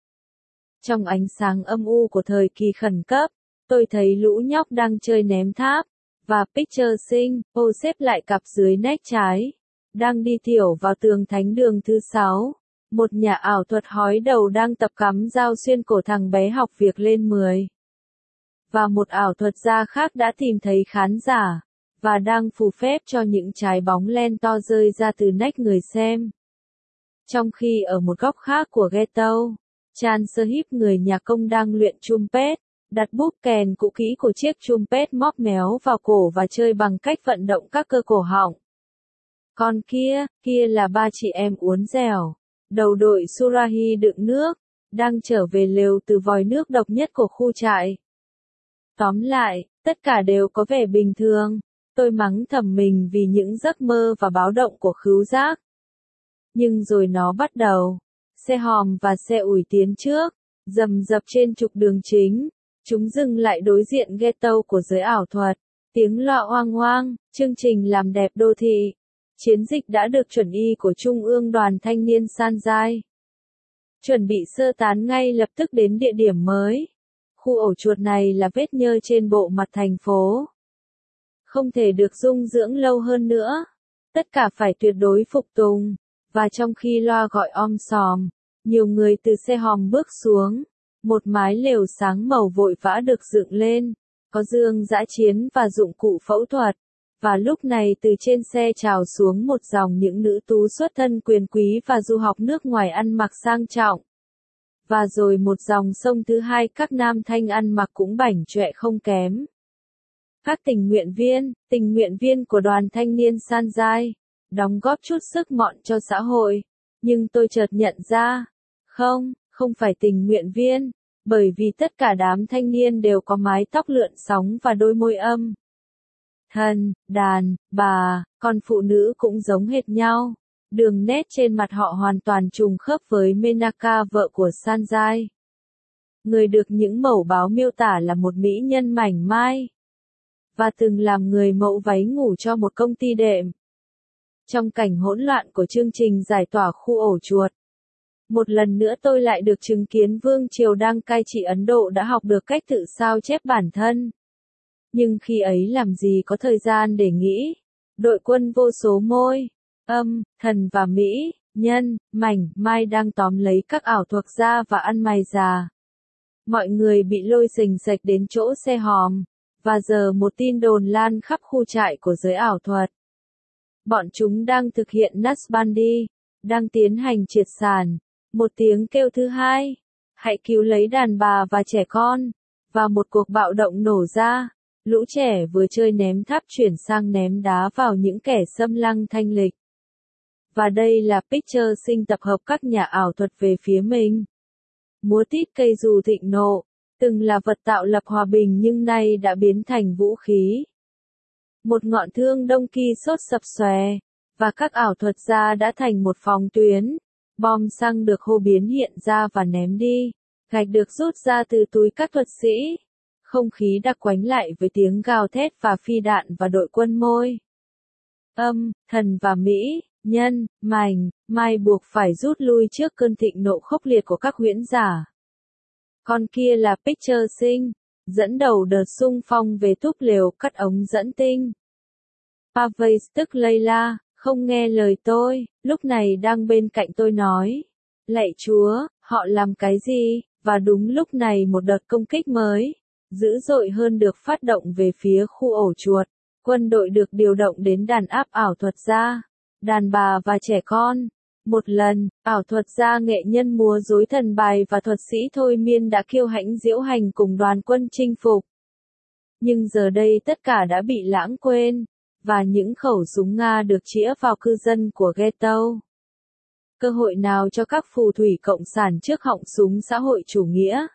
Trong ánh sáng âm u của thời kỳ khẩn cấp, tôi thấy lũ nhóc đang chơi ném tháp, và Picture Sinh, ô xếp lại cặp dưới nách trái, đang đi tiểu vào tường thánh đường thứ sáu. Một nhà ảo thuật hói đầu đang tập cắm dao xuyên cổ thằng bé học việc lên mười. Và một ảo thuật gia khác đã tìm thấy khán giả, và đang phù phép cho những trái bóng len to rơi ra từ nách người xem. Trong khi ở một góc khác của ghetto, Chan Sahib người nhạc công đang luyện trumpet, đặt búp kèn cũ kỹ của chiếc trumpet móp méo vào cổ và chơi bằng cách vận động các cơ cổ họng. Còn kia, kia là ba chị em uốn dẻo, đầu đội surahi đựng nước, đang trở về lều từ vòi nước độc nhất của khu trại. Tóm lại, tất cả đều có vẻ bình thường. Tôi mắng thầm mình vì những giấc mơ và báo động của khứu giác. Nhưng rồi nó bắt đầu. Xe hòm và xe ủi tiến trước, rầm rập trên trục đường chính. Chúng dừng lại đối diện ghetto của giới ảo thuật. Tiếng loa oang oang, chương trình làm đẹp đô thị. Chiến dịch đã được chuẩn y của Trung ương Đoàn Thanh niên Sanjay. Chuẩn bị sơ tán ngay lập tức đến địa điểm mới. Khu ổ chuột này là vết nhơ trên bộ mặt thành phố. Không thể được dung dưỡng lâu hơn nữa. Tất cả phải tuyệt đối phục tùng. Và trong khi loa gọi om sòm, nhiều người từ xe hòm bước xuống. Một mái lều sáng màu vội vã được dựng lên. Có giường dã chiến và dụng cụ phẫu thuật. Và lúc này từ trên xe trào xuống một dòng những nữ tú xuất thân quyền quý và du học nước ngoài ăn mặc sang trọng. Và rồi một dòng sông thứ hai các nam thanh ăn mặc cũng bảnh chọe không kém. Các tình nguyện viên, tình nguyện viên của đoàn thanh niên Sanjay, đóng góp chút sức mọn cho xã hội. Nhưng tôi chợt nhận ra, không, không phải tình nguyện viên, bởi vì tất cả đám thanh niên đều có mái tóc lượn sóng và đôi môi âm. Thần, đàn, bà, còn phụ nữ cũng giống hệt nhau. Đường nét trên mặt họ hoàn toàn trùng khớp với Menaka vợ của Sanjay. Người được những mẩu báo miêu tả là một mỹ nhân mảnh mai. Và từng làm người mẫu váy ngủ cho một công ty đệm. Trong cảnh hỗn loạn của chương trình giải tỏa khu ổ chuột. Một lần nữa tôi lại được chứng kiến Vương Triều đang cai trị Ấn Độ đã học được cách tự sao chép bản thân. Nhưng khi ấy làm gì có thời gian để nghĩ. Đội quân vô số môi, âm, thần và mỹ, nhân, mảnh, mai đang tóm lấy các ảo thuật gia và ăn mày già. Mọi người bị lôi xình xạch đến chỗ xe hòm. Và giờ một tin đồn lan khắp khu trại của giới ảo thuật. Bọn chúng đang thực hiện Nasbandi, đang tiến hành triệt sản. Một tiếng kêu thứ hai, hãy cứu lấy đàn bà và trẻ con. Và một cuộc bạo động nổ ra. Lũ trẻ vừa chơi ném tháp chuyển sang ném đá vào những kẻ xâm lăng thanh lịch. Và đây là Picture Sinh tập hợp các nhà ảo thuật về phía mình. Múa tít cây dù thịnh nộ, từng là vật tạo lập hòa bình nhưng nay đã biến thành vũ khí. Một ngọn thương đông kỳ sốt sập xòe, và các ảo thuật gia đã thành một phòng tuyến. Bom xăng được hô biến hiện ra và ném đi, gạch được rút ra từ túi các thuật sĩ. Không khí đặc quánh lại với tiếng gào thét và phi đạn và đội quân môi. Âm, thần và mỹ, nhân, mảnh, mai buộc phải rút lui trước cơn thịnh nộ khốc liệt của các huyễn giả. Con kia là Picture Sinh, dẫn đầu đợt xung phong về túp lều cắt ống dẫn tinh. Parvez tức Layla, không nghe lời tôi, lúc này đang bên cạnh tôi nói. Lạy Chúa, họ làm cái gì? Và đúng lúc này một đợt công kích mới, dữ dội hơn được phát động về phía khu ổ chuột. Quân đội được điều động đến đàn áp ảo thuật gia, đàn bà và trẻ con. Một lần, ảo thuật gia nghệ nhân múa rối thần bài và thuật sĩ thôi miên đã kiêu hãnh diễu hành cùng đoàn quân chinh phục. Nhưng giờ đây tất cả đã bị lãng quên, và những khẩu súng Nga được chĩa vào cư dân của ghetto. Cơ hội nào cho các phù thủy cộng sản trước họng súng xã hội chủ nghĩa?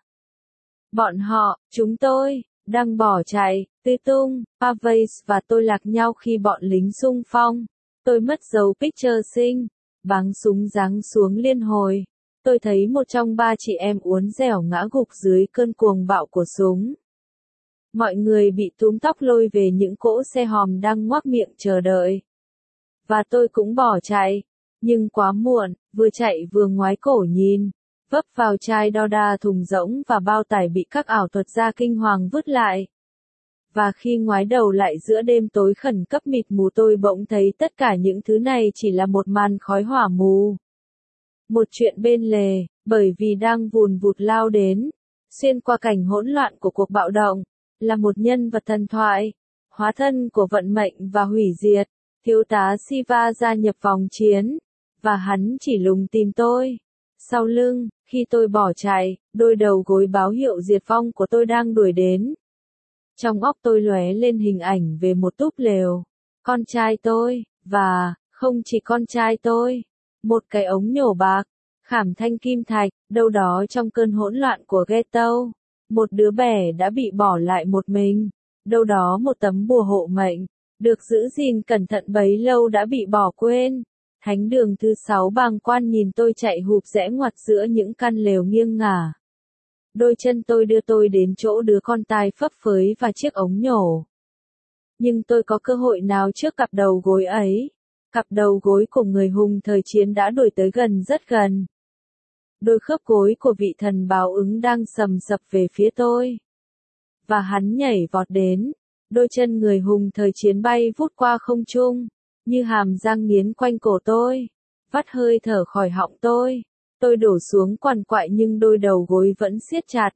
Bọn họ, chúng tôi, đang bỏ chạy, Tư Tung, Parvez và tôi lạc nhau khi bọn lính xung phong. Tôi mất dấu Picture Sinh, bắn súng giáng xuống liên hồi. Tôi thấy một trong ba chị em uốn dẻo ngã gục dưới cơn cuồng bạo của súng. Mọi người bị túm tóc lôi về những cỗ xe hòm đang ngoác miệng chờ đợi. Và tôi cũng bỏ chạy. Nhưng quá muộn, vừa chạy vừa ngoái cổ nhìn. Vấp vào chai đo đa thùng rỗng và bao tải bị các ảo thuật gia kinh hoàng vứt lại. Và khi ngoái đầu lại giữa đêm tối khẩn cấp mịt mù tôi bỗng thấy tất cả những thứ này chỉ là một màn khói hỏa mù. Một chuyện bên lề, bởi vì đang vùn vụt lao đến, xuyên qua cảnh hỗn loạn của cuộc bạo động, là một nhân vật thần thoại, hóa thân của vận mệnh và hủy diệt, thiếu tá Siva gia nhập vòng chiến, và hắn chỉ lùng tìm tôi. Sau lưng, khi tôi bỏ chạy, đôi đầu gối báo hiệu diệt vong của tôi đang đuổi đến. Trong óc tôi lóe lên hình ảnh về một túp lều, con trai tôi, và, không chỉ con trai tôi, một cái ống nhổ bạc, khảm thanh kim thạch, đâu đó trong cơn hỗn loạn của ghetto. Một đứa bé đã bị bỏ lại một mình, đâu đó một tấm bùa hộ mệnh, được giữ gìn cẩn thận bấy lâu đã bị bỏ quên. Thánh đường thứ sáu bàng quan nhìn tôi chạy hụp rẽ ngoặt giữa những căn lều nghiêng ngả. Đôi chân tôi đưa tôi đến chỗ đứa con tai phấp phới và chiếc ống nhổ. Nhưng tôi có cơ hội nào trước cặp đầu gối ấy? Cặp đầu gối của người hùng thời chiến đã đuổi tới gần rất gần. Đôi khớp gối của vị thần báo ứng đang sầm sập về phía tôi. Và hắn nhảy vọt đến. Đôi chân người hùng thời chiến bay vút qua không trung, như hàm răng nghiến quanh cổ tôi, vắt hơi thở khỏi họng tôi. Tôi đổ xuống quằn quại nhưng đôi đầu gối vẫn siết chặt.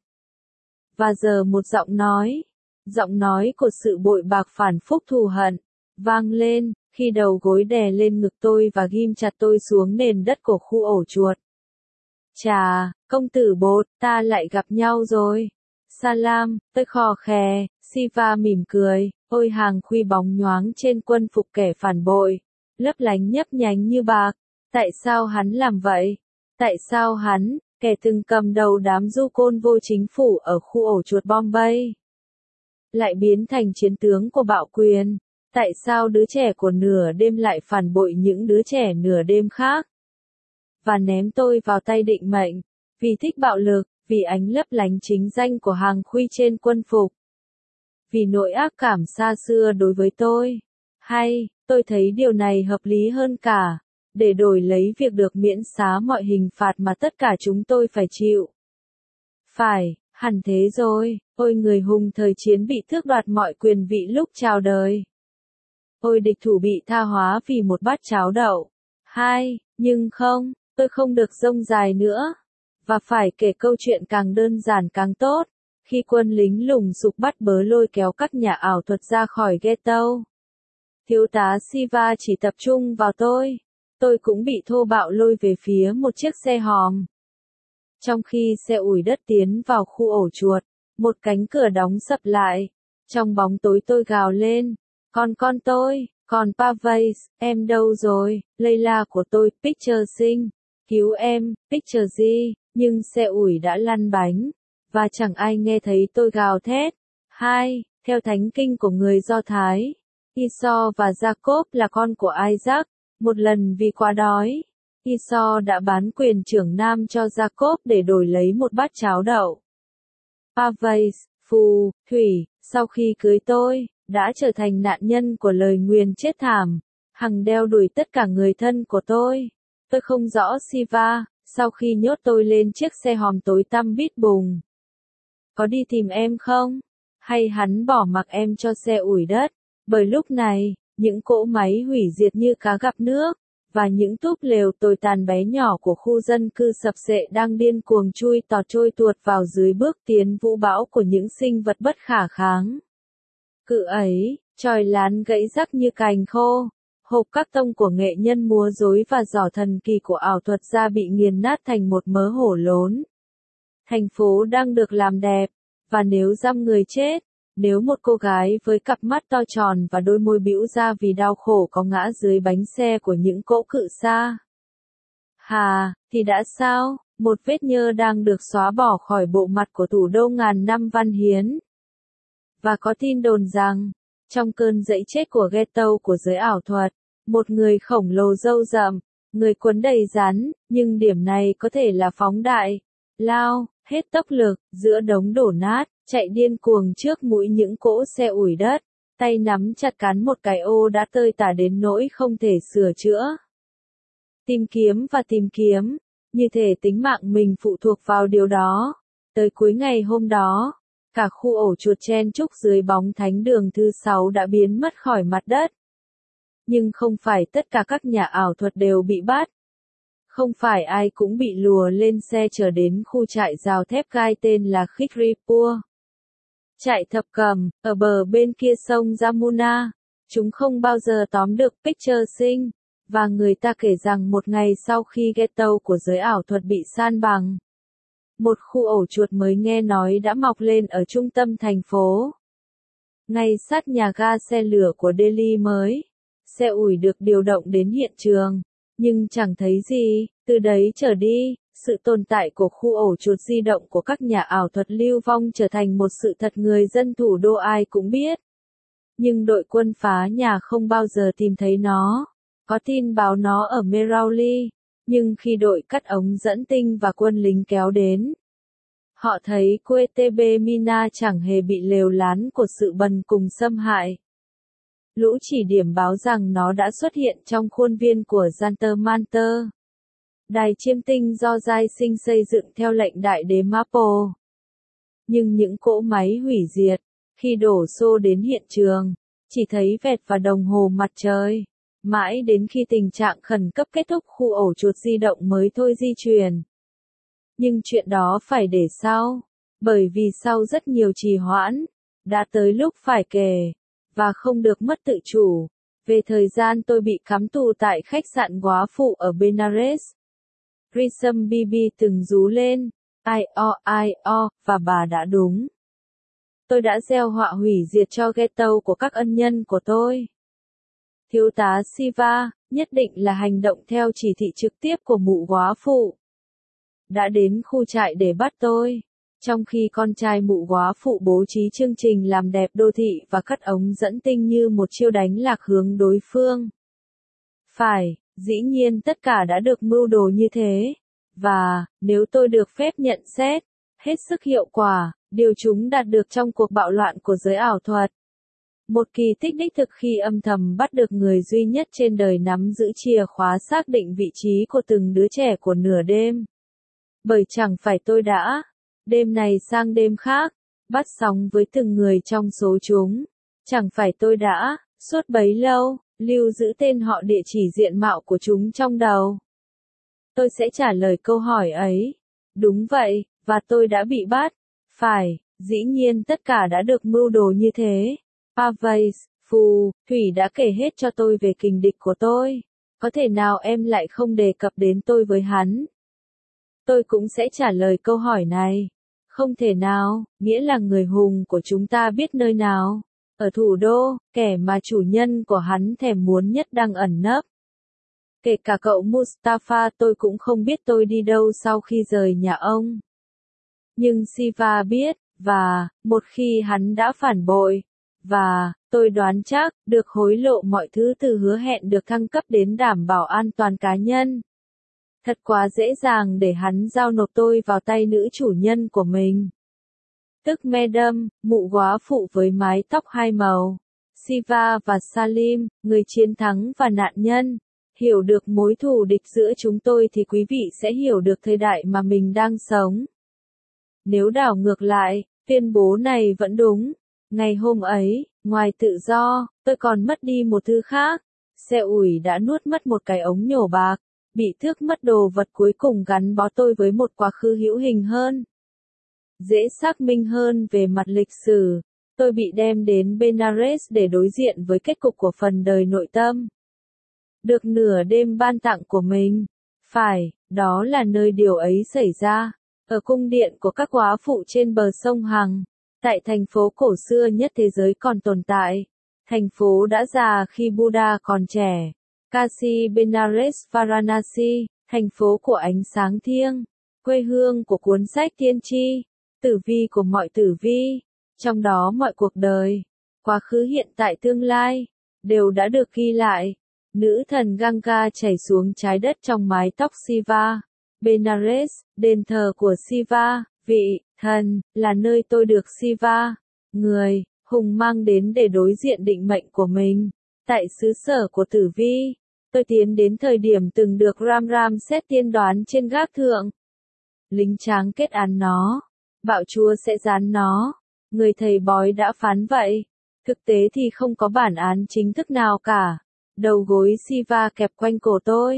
Và giờ một giọng nói, giọng nói của sự bội bạc phản phúc thù hận, vang lên, khi đầu gối đè lên ngực tôi và ghim chặt tôi xuống nền đất của khu ổ chuột. Chà, công tử bột, ta lại gặp nhau rồi. Salam, tôi khò khè, Siva mỉm cười, ôi hàng khuy bóng nhoáng trên quân phục kẻ phản bội, lấp lánh nhấp nhánh như bạc. Tại sao hắn làm vậy? Tại sao hắn, kẻ từng cầm đầu đám du côn vô chính phủ ở khu ổ chuột Bombay, lại biến thành chiến tướng của bạo quyền? Tại sao đứa trẻ của nửa đêm lại phản bội những đứa trẻ nửa đêm khác? Và ném tôi vào tay định mệnh, vì thích bạo lực, vì ánh lấp lánh chính danh của hàng khuy trên quân phục. Vì nỗi ác cảm xa xưa đối với tôi. Hay, tôi thấy điều này hợp lý hơn cả, để đổi lấy việc được miễn xá mọi hình phạt mà tất cả chúng tôi phải chịu. Phải, hẳn thế rồi, ôi người hùng thời chiến bị tước đoạt mọi quyền vị lúc chào đời. Ôi địch thủ bị tha hóa vì một bát cháo đậu. Hai, nhưng không, tôi không được rông dài nữa. Và phải kể câu chuyện càng đơn giản càng tốt. Khi quân lính lùng sục bắt bớ lôi kéo các nhà ảo thuật ra khỏi ghetto, thiếu tá Siva chỉ tập trung vào tôi. Tôi cũng bị thô bạo lôi về phía một chiếc xe hòm. Trong khi xe ủi đất tiến vào khu ổ chuột, một cánh cửa đóng sập lại. Trong bóng tối tôi gào lên, con con tôi, còn Parvez, em đâu rồi? Layla của tôi, Picture Sinh, cứu em, Picture gì? Nhưng xe ủi đã lăn bánh, và chẳng ai nghe thấy tôi gào thét. Hai, theo thánh kinh của người Do Thái, Esau và Jacob là con của Isaac. Một lần vì quá đói, Esau đã bán quyền trưởng nam cho Jacob để đổi lấy một bát cháo đậu. Parvez, phù, thủy, sau khi cưới tôi, đã trở thành nạn nhân của lời nguyền chết thảm, hằng đeo đuổi tất cả người thân của tôi. Tôi không rõ Siva, sau khi nhốt tôi lên chiếc xe hòm tối tăm bít bùng, có đi tìm em không? Hay hắn bỏ mặc em cho xe ủi đất? Bởi lúc này, những cỗ máy hủy diệt như cá gặp nước, và những túp lều tồi tàn bé nhỏ của khu dân cư sập sệ đang điên cuồng chui tọt trôi tuột vào dưới bước tiến vũ bão của những sinh vật bất khả kháng. Cự ấy, chòi lán gãy rắc như cành khô, hộp các tông của nghệ nhân múa rối và giỏ thần kỳ của ảo thuật gia bị nghiền nát thành một mớ hổ lốn. Thành phố đang được làm đẹp, và nếu dăm người chết, nếu một cô gái với cặp mắt to tròn và đôi môi bĩu ra vì đau khổ có ngã dưới bánh xe của những cỗ cự xa. Hà, thì đã sao, một vết nhơ đang được xóa bỏ khỏi bộ mặt của thủ đô ngàn năm văn hiến. Và có tin đồn rằng, trong cơn dẫy chết của ghetto của giới ảo thuật, một người khổng lồ râu rậm, người quấn đầy rắn, nhưng điểm này có thể là phóng đại, lao, hết tốc lực, giữa đống đổ nát, chạy điên cuồng trước mũi những cỗ xe ủi đất, tay nắm chặt cán một cái ô đã tơi tả đến nỗi không thể sửa chữa. Tìm kiếm và tìm kiếm, như thể tính mạng mình phụ thuộc vào điều đó. Tới cuối ngày hôm đó, cả khu ổ chuột chen chúc dưới bóng thánh đường thứ sáu đã biến mất khỏi mặt đất. Nhưng không phải tất cả các nhà ảo thuật đều bị bắt. Không phải ai cũng bị lùa lên xe chở đến khu trại rào thép gai tên là Khikripur. Trại thập cầm, ở bờ bên kia sông Yamuna. Chúng không bao giờ tóm được Picture Singh, và người ta kể rằng một ngày sau khi ghetto của giới ảo thuật bị san bằng, một khu ổ chuột mới nghe nói đã mọc lên ở trung tâm thành phố. Ngay sát nhà ga xe lửa của Delhi mới, xe ủi được điều động đến hiện trường, nhưng chẳng thấy gì. Từ đấy trở đi, sự tồn tại của khu ổ chuột di động của các nhà ảo thuật lưu vong trở thành một sự thật người dân thủ đô ai cũng biết. Nhưng đội quân phá nhà không bao giờ tìm thấy nó. Có tin báo nó ở Mehrauli, nhưng khi đội cắt ống dẫn tinh và quân lính kéo đến, họ thấy Qutb Mina chẳng hề bị lều lán của sự bần cùng xâm hại. Lũ chỉ điểm báo rằng nó đã xuất hiện trong khuôn viên của Jantar Mantar, đài chiêm tinh do Giai Sinh xây dựng theo lệnh đại đế Mapo. Nhưng những cỗ máy hủy diệt, khi đổ xô đến hiện trường, chỉ thấy vẹt và đồng hồ mặt trời. Mãi đến khi tình trạng khẩn cấp kết thúc khu ổ chuột di động mới thôi di chuyển. Nhưng chuyện đó phải để sau, bởi vì sau rất nhiều trì hoãn, đã tới lúc phải kể, và không được mất tự chủ, về thời gian tôi bị cắm tù tại khách sạn góa phụ ở Benares. Risam Bibi từng rú lên, ai o ai o, và bà đã đúng. Tôi đã gieo họa hủy diệt cho ghetto của các ân nhân của tôi. Thiếu tá Siva, nhất định là hành động theo chỉ thị trực tiếp của mụ góa phụ, đã đến khu trại để bắt tôi, trong khi con trai mụ góa phụ bố trí chương trình làm đẹp đô thị và cắt ống dẫn tinh như một chiêu đánh lạc hướng đối phương. Phải, dĩ nhiên tất cả đã được mưu đồ như thế, và, nếu tôi được phép nhận xét, hết sức hiệu quả, điều chúng đạt được trong cuộc bạo loạn của giới ảo thuật. Một kỳ tích đích thực khi âm thầm bắt được người duy nhất trên đời nắm giữ chìa khóa xác định vị trí của từng đứa trẻ của nửa đêm. Bởi chẳng phải tôi đã, đêm này sang đêm khác, bắt sóng với từng người trong số chúng. Chẳng phải tôi đã, suốt bấy lâu, lưu giữ tên họ địa chỉ diện mạo của chúng trong đầu. Tôi sẽ trả lời câu hỏi ấy. Đúng vậy, và tôi đã bị bắt. Phải, dĩ nhiên tất cả đã được mưu đồ như thế. Parvez, Phù, Thủy đã kể hết cho tôi về kình địch của tôi. Có thể nào em lại không đề cập đến tôi với hắn? Tôi cũng sẽ trả lời câu hỏi này. Không thể nào, nghĩa là người hùng của chúng ta biết nơi nào. Ở thủ đô, kẻ mà chủ nhân của hắn thèm muốn nhất đang ẩn nấp. Kể cả cậu Mustafa tôi cũng không biết tôi đi đâu sau khi rời nhà ông. Nhưng Siva biết, và, một khi hắn đã phản bội, và, tôi đoán chắc, được hối lộ mọi thứ từ hứa hẹn được thăng cấp đến đảm bảo an toàn cá nhân. Thật quá dễ dàng để hắn giao nộp tôi vào tay nữ chủ nhân của mình. Tức Madam, mụ góa phụ với mái tóc hai màu. Siva và Salim, người chiến thắng và nạn nhân. Hiểu được mối thù địch giữa chúng tôi thì quý vị sẽ hiểu được thời đại mà mình đang sống. Nếu đảo ngược lại, tuyên bố này vẫn đúng. Ngày hôm ấy, ngoài tự do, tôi còn mất đi một thứ khác. Xe ủi đã nuốt mất một cái ống nhổ bạc, bị thước mất đồ vật cuối cùng gắn bó tôi với một quá khứ hữu hình hơn. Dễ xác minh hơn về mặt lịch sử, tôi bị đem đến Benares để đối diện với kết cục của phần đời nội tâm. Được nửa đêm ban tặng của mình. Phải, đó là nơi điều ấy xảy ra. Ở cung điện của các góa phụ trên bờ sông Hằng. Tại thành phố cổ xưa nhất thế giới còn tồn tại. Thành phố đã già khi Buddha còn trẻ. Kashi Benares Varanasi, thành phố của ánh sáng thiêng. Quê hương của cuốn sách tiên tri. Tử vi của mọi tử vi. Trong đó mọi cuộc đời, quá khứ hiện tại tương lai, đều đã được ghi lại. Nữ thần Ganga chảy xuống trái đất trong mái tóc Shiva. Benares, đền thờ của Shiva, vị thần, là nơi tôi được Shiva, người hùng mang đến để đối diện định mệnh của mình. Tại xứ sở của tử vi, tôi tiến đến thời điểm từng được Ram Ram xét tiên đoán trên gác thượng. Lính tráng kết án nó, bạo chúa sẽ giáng nó. Người thầy bói đã phán vậy. Thực tế thì không có bản án chính thức nào cả. Đầu gối Shiva kẹp quanh cổ tôi.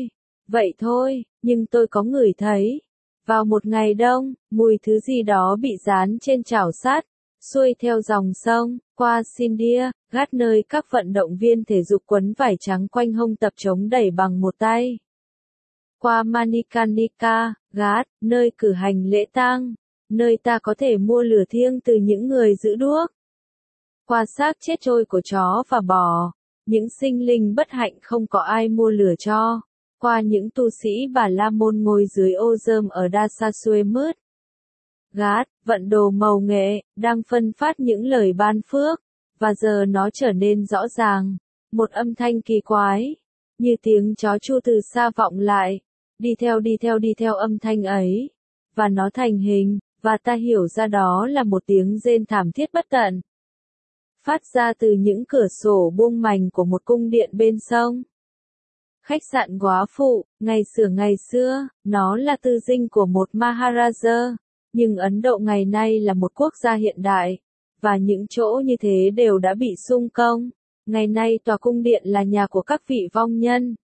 Vậy thôi, nhưng tôi có ngửi thấy. Vào một ngày đông, mùi thứ gì đó bị dán trên chảo sắt, xuôi theo dòng sông, qua Sindia, gác nơi các vận động viên thể dục quấn vải trắng quanh hông tập chống đẩy bằng một tay. Qua Manikanika, gác, nơi cử hành lễ tang, nơi ta có thể mua lửa thiêng từ những người giữ đuốc. Qua xác chết trôi của chó và bò, những sinh linh bất hạnh không có ai mua lửa cho. Qua những tu sĩ Bà La Môn ngồi dưới ô rơm ở Dasasuemut. Gát, vận đồ màu nghệ, đang phân phát những lời ban phước, và giờ nó trở nên rõ ràng. Một âm thanh kỳ quái, như tiếng chó chu từ xa vọng lại, đi theo đi theo đi theo âm thanh ấy, và nó thành hình, và ta hiểu ra đó là một tiếng rên thảm thiết bất tận. Phát ra từ những cửa sổ buông mành của một cung điện bên sông. Khách sạn Góa Phụ, ngày xưa ngày xưa, nó là tư dinh của một Maharaja, nhưng Ấn Độ ngày nay là một quốc gia hiện đại, và những chỗ như thế đều đã bị xung công. Ngày nay tòa cung điện là nhà của các vị vong nhân.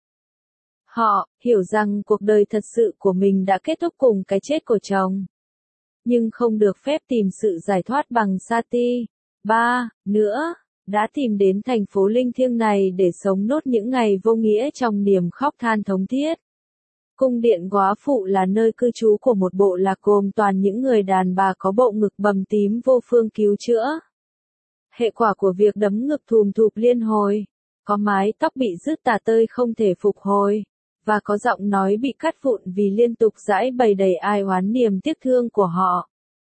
Họ hiểu rằng cuộc đời thật sự của mình đã kết thúc cùng cái chết của chồng, nhưng không được phép tìm sự giải thoát bằng Sati. Ba, nữa, đã tìm đến thành phố linh thiêng này để sống nốt những ngày vô nghĩa trong niềm khóc than thống thiết. Cung điện Góa Phụ là nơi cư trú của một bộ lạc gồm toàn những người đàn bà có bộ ngực bầm tím vô phương cứu chữa. Hệ quả của việc đấm ngực thùm thụp liên hồi, có mái tóc bị rứt tả tơi không thể phục hồi, và có giọng nói bị cắt vụn vì liên tục giãi bày đầy ai oán niềm tiếc thương của họ.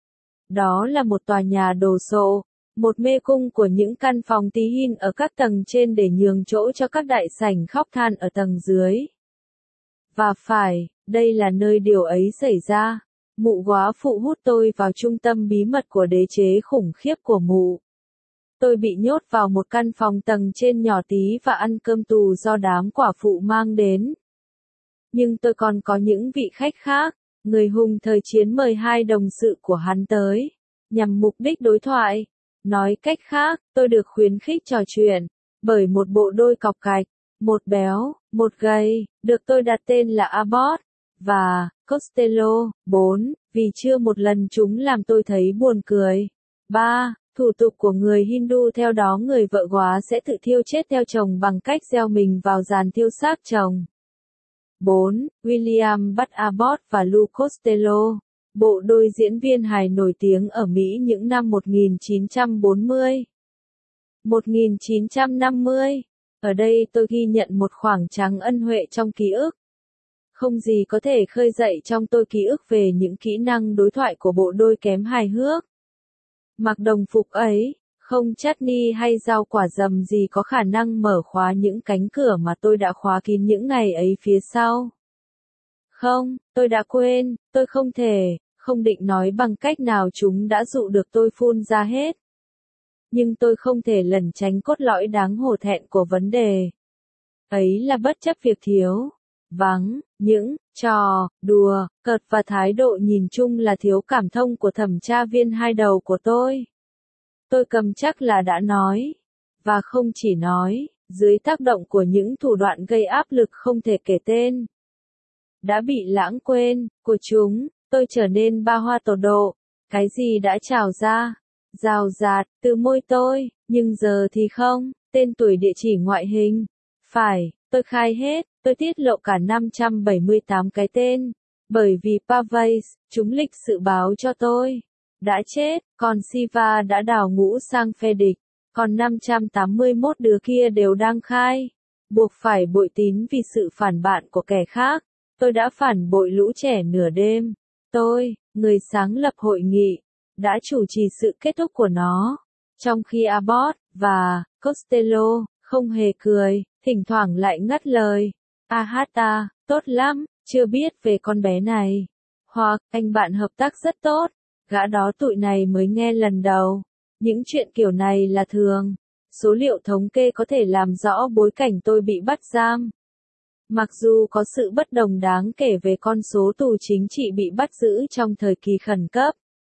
Đó là một tòa nhà đồ sộ, một mê cung của những căn phòng tí hin ở các tầng trên để nhường chỗ cho các đại sảnh khóc than ở tầng dưới. Và phải, đây là nơi điều ấy xảy ra. Mụ Góa Phụ hút tôi vào trung tâm bí mật của đế chế khủng khiếp của mụ. Tôi bị nhốt vào một căn phòng tầng trên nhỏ tí và ăn cơm tù do đám quả phụ mang đến. Nhưng tôi còn có những vị khách khác, người hùng thời chiến mời hai đồng sự của hắn tới, nhằm mục đích đối thoại. Nói cách khác, tôi được khuyến khích trò chuyện, bởi một bộ đôi cọc cạch, một béo, một gầy, được tôi đặt tên là Abbott, và Costello. Bốn, vì chưa một lần chúng làm tôi thấy buồn cười. Ba, thủ tục của người Hindu theo đó người vợ góa sẽ tự thiêu chết theo chồng bằng cách gieo mình vào giàn thiêu xác chồng. Bốn, William Butt Abbott và Lou Costello, bộ đôi diễn viên hài nổi tiếng ở Mỹ những năm một nghìn chín trăm bốn mươi. một nghìn chín trăm năm mươi. Ở đây tôi ghi nhận một khoảng trắng ân huệ trong ký ức. Không gì có thể khơi dậy trong tôi ký ức về những kỹ năng đối thoại của bộ đôi kém hài hước. Mặc đồng phục ấy, không chutney hay rau quả dầm gì có khả năng mở khóa những cánh cửa mà tôi đã khóa kín những ngày ấy phía sau. Không, tôi đã quên, tôi không thể, không định nói bằng cách nào chúng đã dụ được tôi phun ra hết. Nhưng tôi không thể lẩn tránh cốt lõi đáng hổ thẹn của vấn đề. Ấy là bất chấp việc thiếu, vắng, những trò, đùa, cợt và thái độ nhìn chung là thiếu cảm thông của thẩm tra viên hai đầu của tôi. Tôi cầm chắc là đã nói, và không chỉ nói, dưới tác động của những thủ đoạn gây áp lực không thể kể tên. Đã bị lãng quên, của chúng, tôi trở nên ba hoa tổ độ, cái gì đã trào ra, rào rạt, từ môi tôi, nhưng giờ thì không, tên tuổi địa chỉ ngoại hình. Phải, tôi khai hết, tôi tiết lộ cả năm trăm bảy mươi tám cái tên, bởi vì Pavais, chúng lịch sự báo cho tôi, đã chết, còn Siva đã đào ngũ sang phe địch, còn năm trăm tám mươi mốt đứa kia đều đang khai, buộc phải bội tín vì sự phản bạn của kẻ khác. Tôi đã phản bội lũ trẻ nửa đêm. Tôi, người sáng lập hội nghị, đã chủ trì sự kết thúc của nó. Trong khi Abbott và Costello không hề cười, thỉnh thoảng lại ngắt lời. Ahata, tốt lắm, chưa biết về con bé này. Hoặc, anh bạn hợp tác rất tốt. Gã đó tụi này mới nghe lần đầu. Những chuyện kiểu này là thường. Số liệu thống kê có thể làm rõ bối cảnh tôi bị bắt giam. Mặc dù có sự bất đồng đáng kể về con số tù chính trị bị bắt giữ trong thời kỳ khẩn cấp,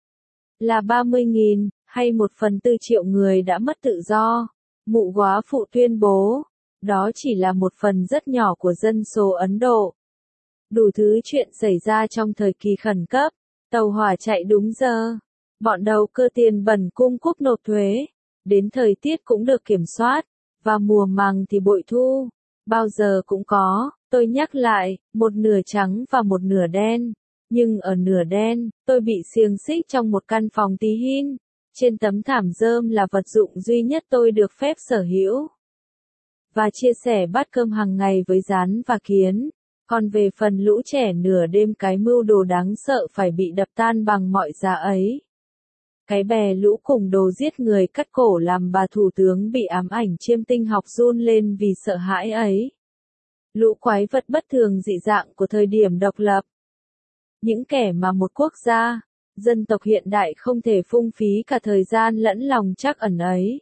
là ba mươi nghìn, hay một phần tư triệu người đã mất tự do, mụ Góa Phụ tuyên bố, đó chỉ là một phần rất nhỏ của dân số Ấn Độ. đủ thứ chuyện xảy ra trong thời kỳ khẩn cấp, tàu hỏa chạy đúng giờ, bọn đầu cơ tiền bẩn cung cúp nộp thuế, đến thời tiết cũng được kiểm soát, và mùa màng thì bội thu, bao giờ cũng có, tôi nhắc lại, một nửa trắng và một nửa đen, nhưng ở nửa đen, tôi bị xiềng xích trong một căn phòng tí hin, trên tấm thảm rơm là vật dụng duy nhất tôi được phép sở hữu. Và chia sẻ bát cơm hàng ngày với rán và kiến. Còn về phần lũ trẻ nửa đêm cái mưu đồ đáng sợ phải bị đập tan bằng mọi giá ấy. Cái bè lũ cùng đồ giết người cắt cổ làm bà thủ tướng bị ám ảnh chiêm tinh học run lên vì sợ hãi ấy. Lũ quái vật bất thường dị dạng của thời điểm độc lập. Những kẻ mà một quốc gia, dân tộc hiện đại không thể phung phí cả thời gian lẫn lòng trắc ẩn ấy.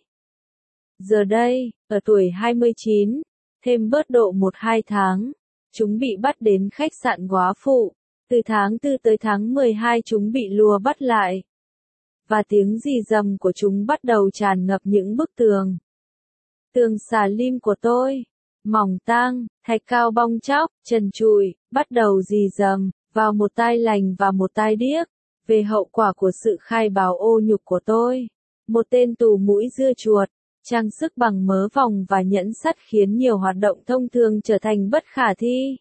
Giờ đây, ở tuổi hai mươi chín, thêm bớt độ một hai tháng, chúng bị bắt đến khách sạn Góa Phụ, từ tháng tư tới tháng mười hai chúng bị lùa bắt lại. Và tiếng rì rầm của chúng bắt đầu tràn ngập những bức tường. Tường xà lim của tôi, mỏng tang, thạch cao bong chóc, trần trụi, bắt đầu rì rầm, vào một tai lành và một tai điếc, về hậu quả của sự khai báo ô nhục của tôi. Một tên tù mũi dưa chuột, trang sức bằng mớ vòng và nhẫn sắt khiến nhiều hoạt động thông thường trở thành bất khả thi.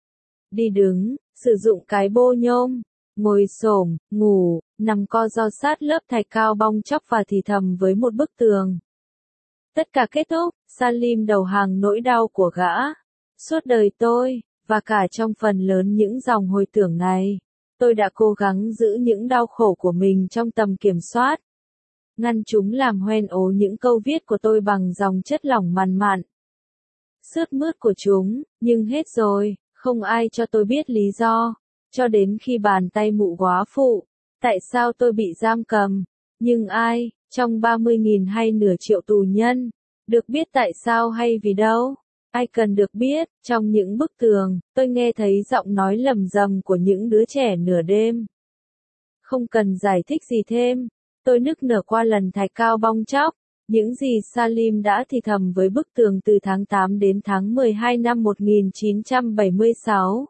Đi đứng, sử dụng cái bô nhôm, ngồi xổm, ngủ, nằm co ro sát lớp thạch cao bong chóc và thì thầm với một bức tường. Tất cả kết thúc, Salim đầu hàng nỗi đau của gã. Suốt đời tôi, và cả trong phần lớn những dòng hồi tưởng này, tôi đã cố gắng giữ những đau khổ của mình trong tầm kiểm soát. Ngăn chúng làm hoen ố những câu viết của tôi bằng dòng chất lỏng mằn mặn. Sướt mướt của chúng, nhưng hết rồi, không ai cho tôi biết lý do, cho đến khi bàn tay mụ Góa Phụ, tại sao tôi bị giam cầm, nhưng ai, trong ba mươi nghìn hay nửa triệu tù nhân, được biết tại sao hay vì đâu, ai cần được biết, trong những bức tường, tôi nghe thấy giọng nói lầm rầm của những đứa trẻ nửa đêm. Không cần giải thích gì thêm. Tôi nức nở qua lần thạch cao bong chóc, những gì Salim đã thì thầm với bức tường từ tháng tám đến tháng mười hai năm một nghìn chín trăm bảy mươi sáu.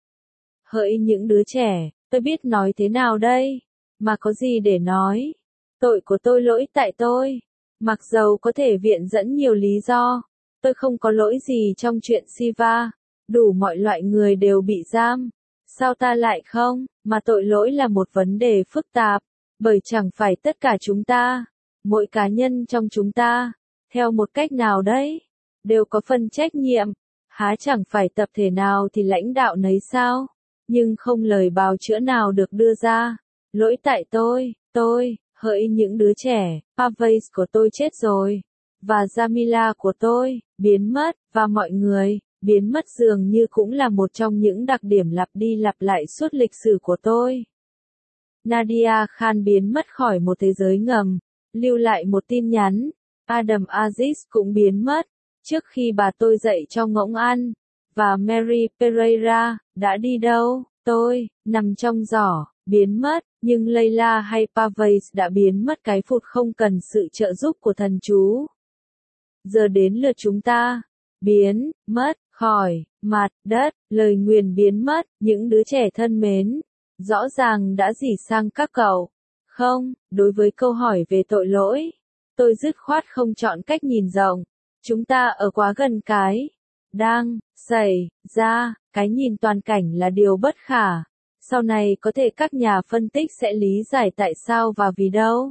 Hỡi những đứa trẻ, tôi biết nói thế nào đây? Mà có gì để nói? Tội của tôi lỗi tại tôi. Mặc dầu có thể viện dẫn nhiều lý do, tôi không có lỗi gì trong chuyện Siva. Đủ mọi loại người đều bị giam. Sao ta lại không? Mà tội lỗi là một vấn đề phức tạp. Bởi chẳng phải tất cả chúng ta, mỗi cá nhân trong chúng ta, theo một cách nào đấy, đều có phần trách nhiệm, há chẳng phải tập thể nào thì lãnh đạo nấy sao, nhưng không lời bào chữa nào được đưa ra. Lỗi tại tôi, tôi, hỡi những đứa trẻ, Parvez của tôi chết rồi, và Jamila của tôi, biến mất, và mọi người, biến mất dường như cũng là một trong những đặc điểm lặp đi lặp lại suốt lịch sử của tôi. Nadia Khan biến mất khỏi một thế giới ngầm, lưu lại một tin nhắn. Adam Aziz cũng biến mất, trước khi bà tôi dậy cho ngỗng ăn. Và Mary Pereira, đã đi đâu? Tôi, nằm trong giỏ, biến mất, nhưng Layla hay Parvez đã biến mất cái phút không cần sự trợ giúp của thần chú. Giờ đến lượt chúng ta, biến, mất, khỏi, mặt, đất, lời nguyền biến mất, những đứa trẻ thân mến. Rõ ràng đã dỉ sang các cậu. Không, đối với câu hỏi về tội lỗi, tôi dứt khoát không chọn cách nhìn rộng. Chúng ta ở quá gần cái đang xảy ra, cái nhìn toàn cảnh là điều bất khả. Sau này có thể các nhà phân tích sẽ lý giải tại sao và vì đâu.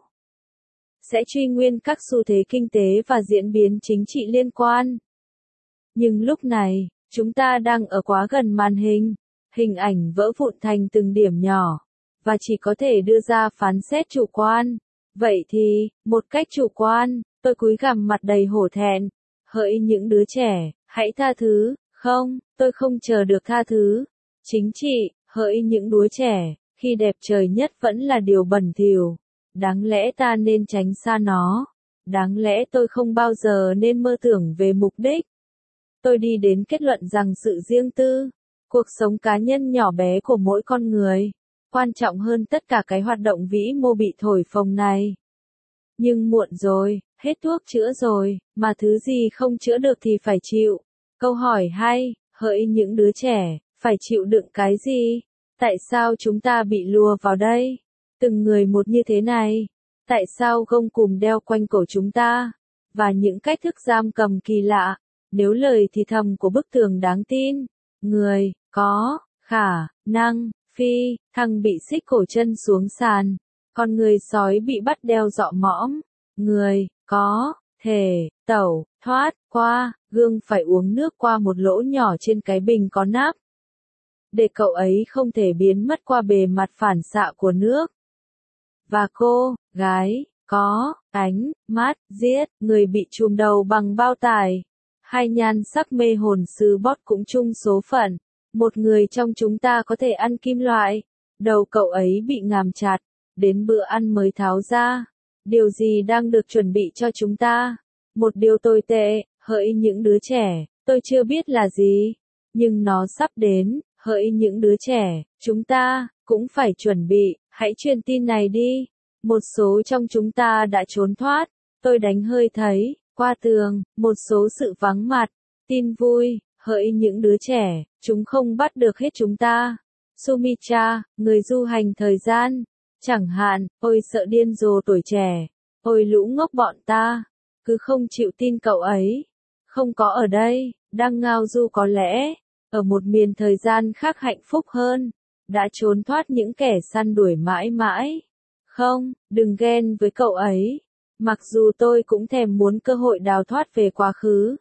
Sẽ truy nguyên các xu thế kinh tế và diễn biến chính trị liên quan. Nhưng lúc này, chúng ta đang ở quá gần màn hình. Hình ảnh vỡ vụn thành từng điểm nhỏ, và chỉ có thể đưa ra phán xét chủ quan. Vậy thì, một cách chủ quan, tôi cúi gằm mặt đầy hổ thẹn. Hỡi những đứa trẻ, hãy tha thứ. Không, tôi không chờ được tha thứ. Chính trị, hỡi những đứa trẻ, khi đẹp trời nhất vẫn là điều bẩn thỉu. Đáng lẽ ta nên tránh xa nó. Đáng lẽ tôi không bao giờ nên mơ tưởng về mục đích. Tôi đi đến kết luận rằng sự riêng tư, cuộc sống cá nhân nhỏ bé của mỗi con người, quan trọng hơn tất cả cái hoạt động vĩ mô bị thổi phồng này. Nhưng muộn rồi, hết thuốc chữa rồi, mà thứ gì không chữa được thì phải chịu. Câu hỏi hay, hỡi những đứa trẻ, Phải chịu đựng cái gì? Tại sao chúng ta bị lùa vào đây? Từng người một như thế này. Tại sao gông cùm đeo quanh cổ chúng ta? Và những cách thức giam cầm kỳ lạ. Nếu lời thì thầm của bức tường đáng tin. Người, có, khả, năng, phi, thằng bị xích cổ chân xuống sàn. Con người sói bị bắt đeo dọ mõm. Người, có, thể, tẩu, thoát, qua, gương phải uống nước qua một lỗ nhỏ trên cái bình có nắp. Để cậu ấy không thể biến mất qua bề mặt phản xạ của nước. Và cô, gái, có, ánh, mắt, giết, người bị trùm đầu bằng bao tải. Hai nhan sắc mê hồn sư bót cũng chung số phận. Một người trong chúng ta có thể ăn kim loại. Đầu cậu ấy bị ngàm chặt. Đến bữa ăn mới tháo ra. Điều gì đang được chuẩn bị cho chúng ta? Một điều tồi tệ, hỡi những đứa trẻ, tôi chưa biết là gì. Nhưng nó sắp đến, hỡi những đứa trẻ, chúng ta, cũng phải chuẩn bị, hãy truyền tin này đi. Một số trong chúng ta đã trốn thoát, tôi đánh hơi thấy, qua tường, một số sự vắng mặt. Tin vui, hỡi những đứa trẻ, chúng không bắt được hết chúng ta. Sumitra, người du hành thời gian. Chẳng hạn, ôi sợ điên rồ tuổi trẻ, ôi lũ ngốc bọn ta, cứ không chịu tin cậu ấy. Không có ở đây, đang ngao du có lẽ, ở một miền thời gian khác hạnh phúc hơn, đã trốn thoát những kẻ săn đuổi mãi mãi. Không, đừng ghen với cậu ấy, mặc dù tôi cũng thèm muốn cơ hội đào thoát về quá khứ.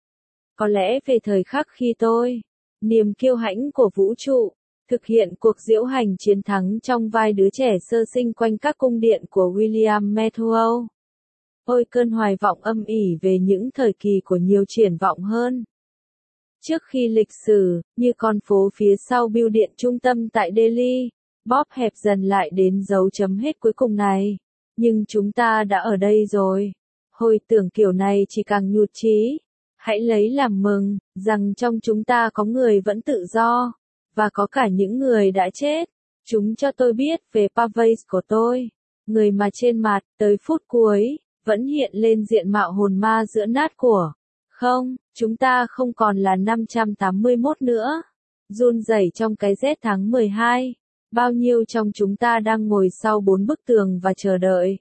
Có lẽ về thời khắc khi tôi, niềm kiêu hãnh của vũ trụ, thực hiện cuộc diễu hành chiến thắng trong vai đứa trẻ sơ sinh quanh các cung điện của William Matthau. Ôi cơn hoài vọng âm ỉ về những thời kỳ của nhiều triển vọng hơn. Trước khi lịch sử, như con phố phía sau bưu điện trung tâm tại Delhi, bóp hẹp dần lại đến dấu chấm hết cuối cùng này. Nhưng chúng ta đã ở đây rồi. Hồi tưởng kiểu này chỉ càng nhụt chí. Hãy lấy làm mừng, rằng trong chúng ta có người vẫn tự do. Và có cả những người đã chết. Chúng cho tôi biết về Pavase của tôi. Người mà trên mặt, tới phút cuối, vẫn hiện lên diện mạo hồn ma giữa nát của. Không, chúng ta không còn là năm trăm tám mươi mốt nữa. Run rẩy trong cái rét tháng mười hai. Bao nhiêu trong chúng ta đang ngồi sau bốn bức tường và chờ đợi?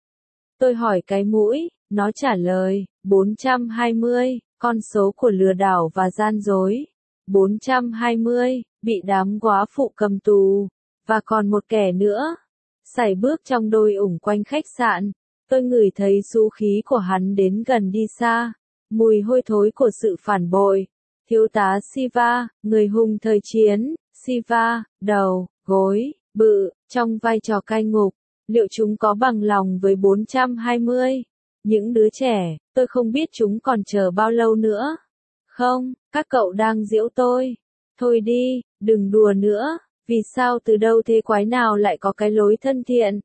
Tôi hỏi cái mũi, nó trả lời, bốn trăm hai mươi, con số của lừa đảo và gian dối. bốn trăm hai mươi, bị đám góa phụ cầm tù. Và còn một kẻ nữa. Sải bước trong đôi ủng quanh khách sạn. Tôi ngửi thấy xú khí của hắn đến gần đi xa. Mùi hôi thối của sự phản bội. Thiếu tá Siva, người hùng thời chiến. Siva, đầu, gối, bự, trong vai trò cai ngục. Liệu chúng có bằng lòng với bốn trăm hai mươi? Những đứa trẻ, tôi không biết chúng còn chờ bao lâu nữa. Không, các cậu đang giễu tôi. Thôi đi, đừng đùa nữa. Vì sao từ đâu thế quái nào lại có cái lối thân thiện?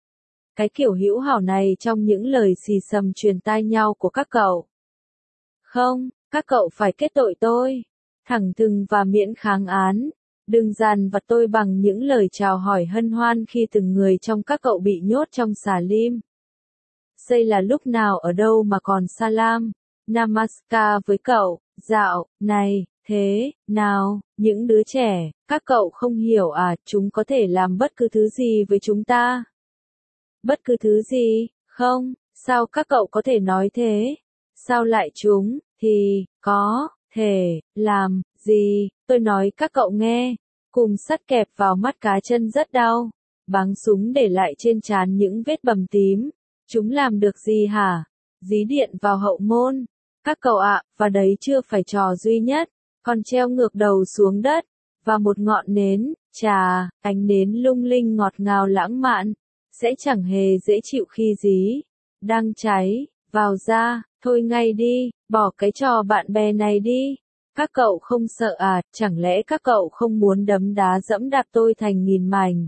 Cái kiểu hữu hảo này trong những lời xì xầm truyền tai nhau của các cậu. Không, các cậu phải kết tội tôi. Thẳng thừng và miễn kháng án. Đừng dằn vặt tôi bằng những lời chào hỏi hân hoan khi từng người trong các cậu bị nhốt trong xà lim. Đây là lúc nào ở đâu mà còn salam, namaskar với cậu, dạo, này, thế, nào, những đứa trẻ, các cậu không hiểu à, chúng có thể làm bất cứ thứ gì với chúng ta. Bất cứ thứ gì, không, sao các cậu có thể nói thế? Sao lại chúng, thì, có, thể, làm, gì, tôi nói các cậu nghe, cùng sắt kẹp vào mắt cá chân rất đau, báng súng để lại trên trán những vết bầm tím, chúng làm được gì hả? Dí điện vào hậu môn, các cậu ạ, và đấy chưa phải trò duy nhất, còn treo ngược đầu xuống đất, và một ngọn nến, chà, ánh nến lung linh ngọt ngào lãng mạn, sẽ chẳng hề dễ chịu khi dí, đang cháy, vào ra, thôi ngay đi, bỏ cái trò bạn bè này đi. Các cậu không sợ à, chẳng lẽ các cậu không muốn đấm đá dẫm đạp tôi thành nghìn mảnh?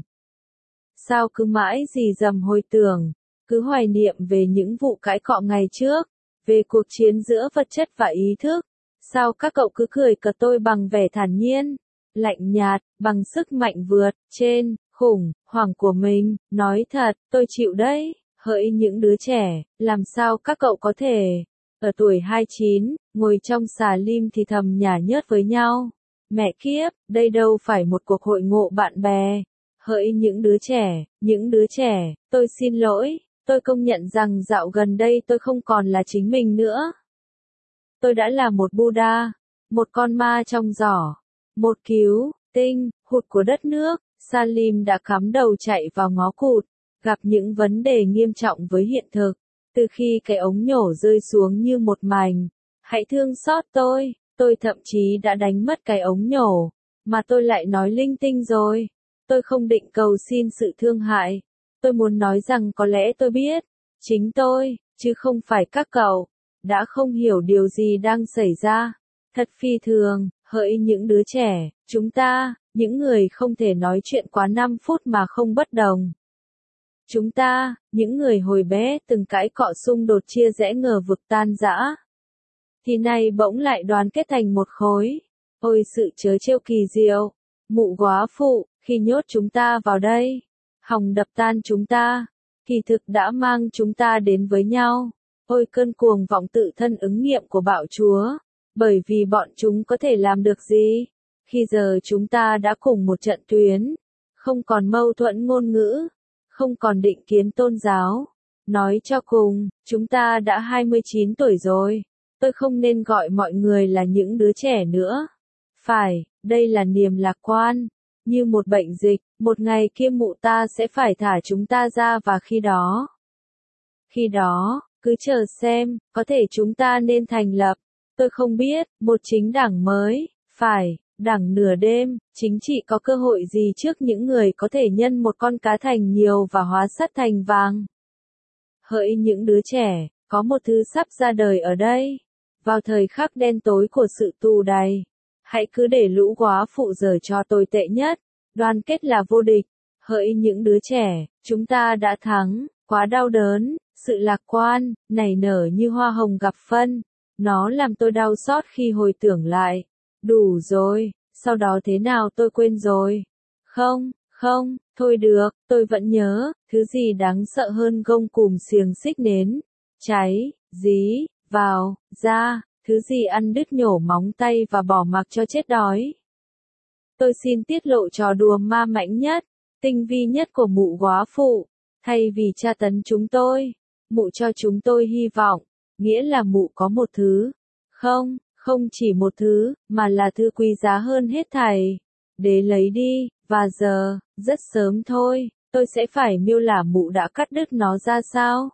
Sao cứ mãi gì dầm hồi tưởng, cứ hoài niệm về những vụ cãi cọ ngày trước, về cuộc chiến giữa vật chất và ý thức? Sao các cậu cứ cười cợt tôi bằng vẻ thản nhiên, lạnh nhạt, bằng sức mạnh vượt, trên, khủng, hoảng của mình? Nói thật, tôi chịu đấy, hỡi những đứa trẻ, làm sao các cậu có thể, ở tuổi hai mươi chín, ngồi trong xà lim thì thầm nhả nhớt với nhau. Mẹ kiếp, đây đâu phải một cuộc hội ngộ bạn bè. Hỡi những đứa trẻ, những đứa trẻ, tôi xin lỗi, tôi công nhận rằng dạo gần đây tôi không còn là chính mình nữa. Tôi đã là một Buddha, một con ma trong giỏ, một cứu tinh hụt của đất nước. Salim đã cắm đầu chạy vào ngõ cụt, gặp những vấn đề nghiêm trọng với hiện thực. Từ khi cái ống nhổ rơi xuống như một mảnh, hãy thương xót tôi, tôi thậm chí đã đánh mất cái ống nhổ, mà tôi lại nói linh tinh rồi. Tôi không định cầu xin sự thương hại. Tôi muốn nói rằng có lẽ tôi biết, chính tôi, chứ không phải các cậu, đã không hiểu điều gì đang xảy ra. Thật phi thường, hỡi những đứa trẻ, chúng ta, những người không thể nói chuyện quá năm phút mà không bất đồng. Chúng ta, những người hồi bé từng cãi cọ xung đột chia rẽ ngờ vực tan rã, thì nay bỗng lại đoàn kết thành một khối. Ôi sự trớ trêu kỳ diệu, mụ góa phụ, khi nhốt chúng ta vào đây, hòng đập tan chúng ta, kỳ thực đã mang chúng ta đến với nhau. Ôi cơn cuồng vọng tự thân ứng nghiệm của bạo chúa, bởi vì bọn chúng có thể làm được gì? Khi giờ chúng ta đã cùng một trận tuyến, không còn mâu thuẫn ngôn ngữ, không còn định kiến tôn giáo. Nói cho cùng, chúng ta đã hai mươi chín tuổi rồi. Tôi không nên gọi mọi người là những đứa trẻ nữa. Phải, đây là niềm lạc quan. Như một bệnh dịch, một ngày kia mụ ta sẽ phải thả chúng ta ra và khi đó. Khi đó, cứ chờ xem, có thể chúng ta nên thành lập, tôi không biết, một chính đảng mới. Phải, đảng nửa đêm, chính trị có cơ hội gì trước những người có thể nhân một con cá thành nhiều và hóa sắt thành vàng. Hỡi những đứa trẻ, có một thứ sắp ra đời ở đây. Vào thời khắc đen tối của sự tù đày, hãy cứ để lũ góa phụ giở trò tồi tệ nhất, đoàn kết là vô địch. Hỡi những đứa trẻ, chúng ta đã thắng, quá đau đớn, sự lạc quan, nảy nở như hoa hồng gặp phân. Nó làm tôi đau xót khi hồi tưởng lại. Đủ rồi, sau đó thế nào tôi quên rồi. Không, không, thôi được, tôi vẫn nhớ, thứ gì đáng sợ hơn gông cùm xiềng xích nến, cháy, dí, vào, ra, thứ gì ăn đứt nhổ móng tay và bỏ mặc cho chết đói. Tôi xin tiết lộ trò đùa ma mãnh nhất, tinh vi nhất của mụ góa phụ. Thay vì tra tấn chúng tôi, mụ cho chúng tôi hy vọng, nghĩa là mụ có một thứ. Không, không chỉ một thứ, mà là thứ quý giá hơn hết thảy. Để lấy đi, và giờ, rất sớm thôi, tôi sẽ phải miêu tả mụ đã cắt đứt nó ra sao.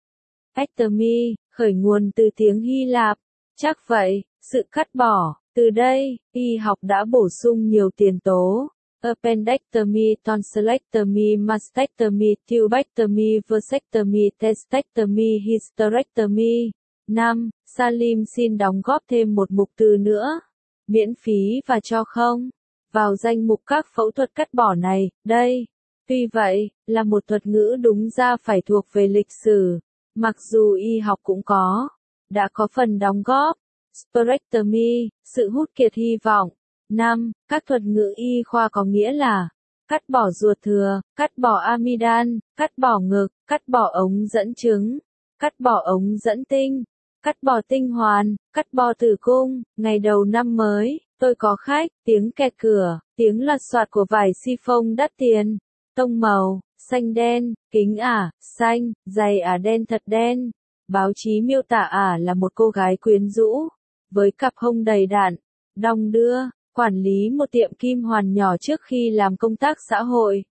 Ectomy, khởi nguồn từ tiếng Hy Lạp. Chắc vậy, sự cắt bỏ. Từ đây, y học đã bổ sung nhiều tiền tố. Appendectomy, tonsillectomy, mastectomy, tubectomy, vasectomy, testectomy, hysterectomy. năm. Salim xin đóng góp thêm một mục từ nữa. Miễn phí và cho không. Vào danh mục các phẫu thuật cắt bỏ này, đây. Tuy vậy, là một thuật ngữ đúng ra phải thuộc về lịch sử. Mặc dù y học cũng có, đã có phần đóng góp. Spirectomy, sự hút kiệt hy vọng. năm. Các thuật ngữ y khoa có nghĩa là cắt bỏ ruột thừa, cắt bỏ amidan, cắt bỏ ngực, cắt bỏ ống dẫn trứng, cắt bỏ ống dẫn tinh, cắt bỏ tinh hoàn, cắt bỏ tử cung. Ngày đầu năm mới, tôi có khách, tiếng kẹt cửa, tiếng lật soạt của vải si phông đắt tiền, tông màu, xanh đen, kính ả, xanh, giày ả đen thật đen. Báo chí miêu tả ả là một cô gái quyến rũ, với cặp hông đầy đặn, đong đưa, quản lý một tiệm kim hoàn nhỏ trước khi làm công tác xã hội.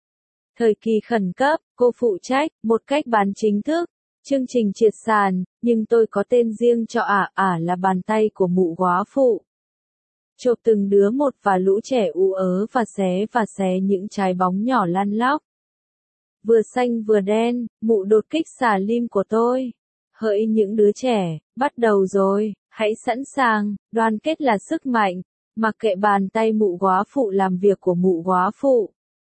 Thời kỳ khẩn cấp, cô phụ trách, một cách bán chính thức, chương trình triệt sàn, nhưng tôi có tên riêng cho ả, ả là bàn tay của mụ góa phụ. Chộp từng đứa một và lũ trẻ ú ớ và xé và xé những trái bóng nhỏ lăn lóc. Vừa xanh vừa đen, mụ đột kích xà lim của tôi. Hỡi những đứa trẻ, bắt đầu rồi, hãy sẵn sàng, đoàn kết là sức mạnh, mặc kệ bàn tay mụ góa phụ làm việc của mụ góa phụ.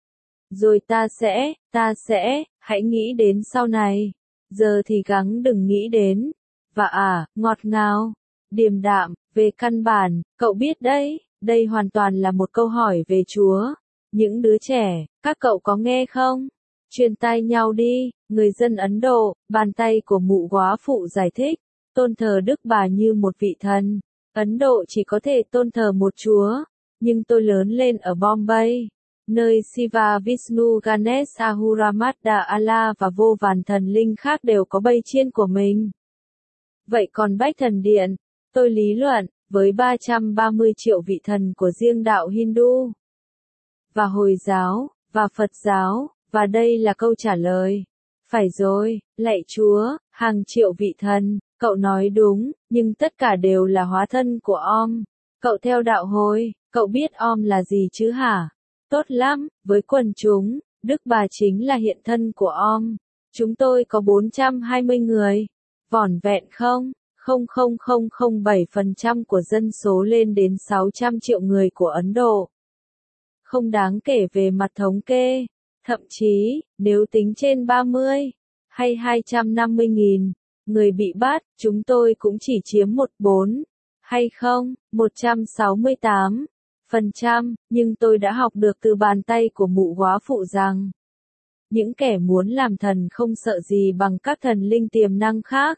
Rồi ta sẽ, ta sẽ, hãy nghĩ đến sau này, giờ thì gắng đừng nghĩ đến. Và à, ngọt ngào, điềm đạm, về căn bản, cậu biết đấy, đây hoàn toàn là một câu hỏi về Chúa. Những đứa trẻ, các cậu có nghe không? Truyền tai nhau đi, người dân Ấn Độ, bàn tay của mụ góa phụ giải thích, tôn thờ Đức Bà như một vị thần. Ấn Độ chỉ có thể tôn thờ một Chúa, Nhưng tôi lớn lên ở Bombay, nơi Shiva, Vishnu, Ganesh, Ahura Mazda, Allah và vô vàn thần linh khác đều có bầy chiên của mình. Vậy còn Bách Thần Điện, tôi lý luận, với ba trăm ba mươi triệu vị thần của riêng đạo Hindu, và Hồi giáo, và Phật giáo, và đây là câu trả lời. Phải rồi, lạy Chúa, hàng triệu vị thần, cậu nói đúng, nhưng tất cả đều là hóa thân của Om. Cậu theo đạo Hồi, cậu biết Om là gì chứ hả? Tốt lắm, với quần chúng, Đức Bà chính là hiện thân của Om. Chúng tôi có bốn trăm hai mươi người. Vỏn vẹn không? không phẩy không không bảy phần trăm của dân số lên đến sáu trăm triệu người của Ấn Độ. Không đáng kể về mặt thống kê. Thậm chí, nếu tính trên ba mươi, hay hai trăm năm mươi nghìn, người bị bắt, chúng tôi cũng chỉ chiếm một bốn, hay không, một trăm sáu mươi tám phần trăm, nhưng tôi đã học được từ bàn tay của mụ góa phụ rằng, những kẻ muốn làm thần không sợ gì bằng các thần linh tiềm năng khác.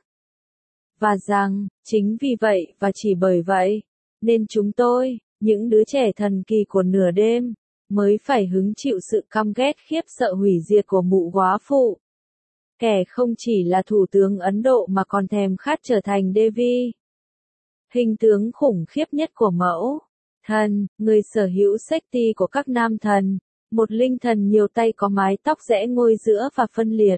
Và rằng, chính vì vậy và chỉ bởi vậy, nên chúng tôi, những đứa trẻ thần kỳ của nửa đêm, mới phải hứng chịu sự căm ghét khiếp sợ hủy diệt của mụ góa phụ. Kẻ không chỉ là thủ tướng Ấn Độ mà còn thèm khát trở thành Devi, hình tướng khủng khiếp nhất của mẫu thần, người sở hữu Shakti của các nam thần, một linh thần nhiều tay có mái tóc rẽ ngôi giữa và phân liệt.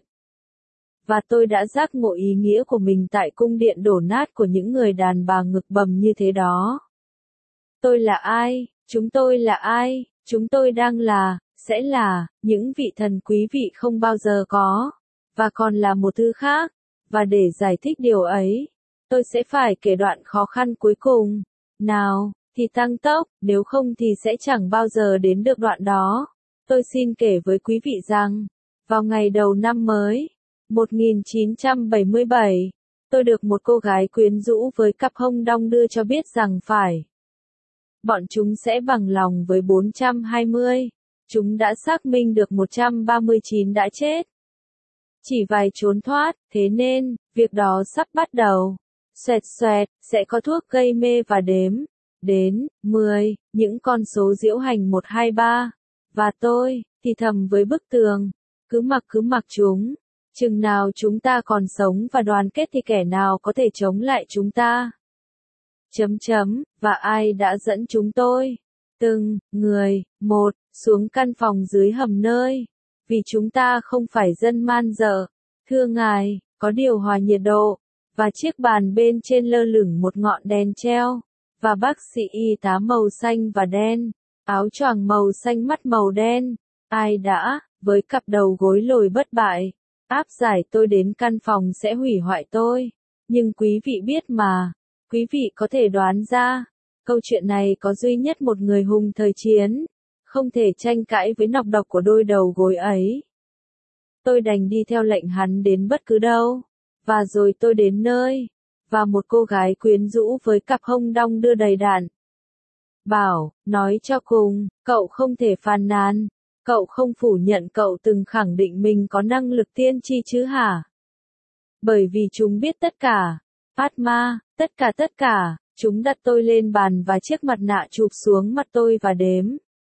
Và tôi đã giác ngộ ý nghĩa của mình tại cung điện đổ nát của những người đàn bà ngực bầm như thế đó. Tôi là ai? Chúng tôi là ai? Chúng tôi đang là, sẽ là, những vị thần quý vị không bao giờ có, và còn là một thứ khác. Và để giải thích điều ấy, tôi sẽ phải kể đoạn khó khăn cuối cùng. Nào, thì tăng tốc, nếu không thì sẽ chẳng bao giờ đến được đoạn đó. Tôi xin kể với quý vị rằng, vào ngày đầu năm mới, một nghìn chín trăm bảy mươi bảy, tôi được một cô gái quyến rũ với cặp hông đong đưa cho biết rằng phải. Bọn chúng sẽ bằng lòng với bốn trăm hai mươi. Chúng đã xác minh được một trăm ba mươi chín đã chết. Chỉ vài trốn thoát, thế nên, việc đó sắp bắt đầu. Xoẹt xoẹt, sẽ có thuốc gây mê và đếm. Đến, mười, những con số diễu hành một hai ba. Và tôi, thì thầm với bức tường. Cứ mặc cứ mặc chúng. Chừng nào chúng ta còn sống và đoàn kết thì kẻ nào có thể chống lại chúng ta. Chấm chấm, và ai đã dẫn chúng tôi, từng, người, một, xuống căn phòng dưới hầm nơi, vì chúng ta không phải dân man dợ, thưa ngài, có điều hòa nhiệt độ, và chiếc bàn bên trên lơ lửng một ngọn đèn treo, và bác sĩ y tá màu xanh và đen, áo choàng màu xanh mắt màu đen, ai đã, với cặp đầu gối lồi bất bại, áp giải tôi đến căn phòng sẽ hủy hoại tôi, nhưng quý vị biết mà. Quý vị có thể đoán ra, câu chuyện này có duy nhất một người hùng thời chiến, không thể tranh cãi với nọc độc của đôi đầu gối ấy. Tôi đành đi theo lệnh hắn đến bất cứ đâu, và rồi tôi đến nơi, và một cô gái quyến rũ với cặp hông đong đưa đầy đạn. Bảo, nói cho cùng, cậu không thể phàn nàn, cậu không phủ nhận cậu từng khẳng định mình có năng lực tiên tri chứ hả? Bởi vì chúng biết tất cả. Padma, tất cả tất cả, chúng đặt tôi lên bàn và chiếc mặt nạ chụp xuống mặt tôi và đếm.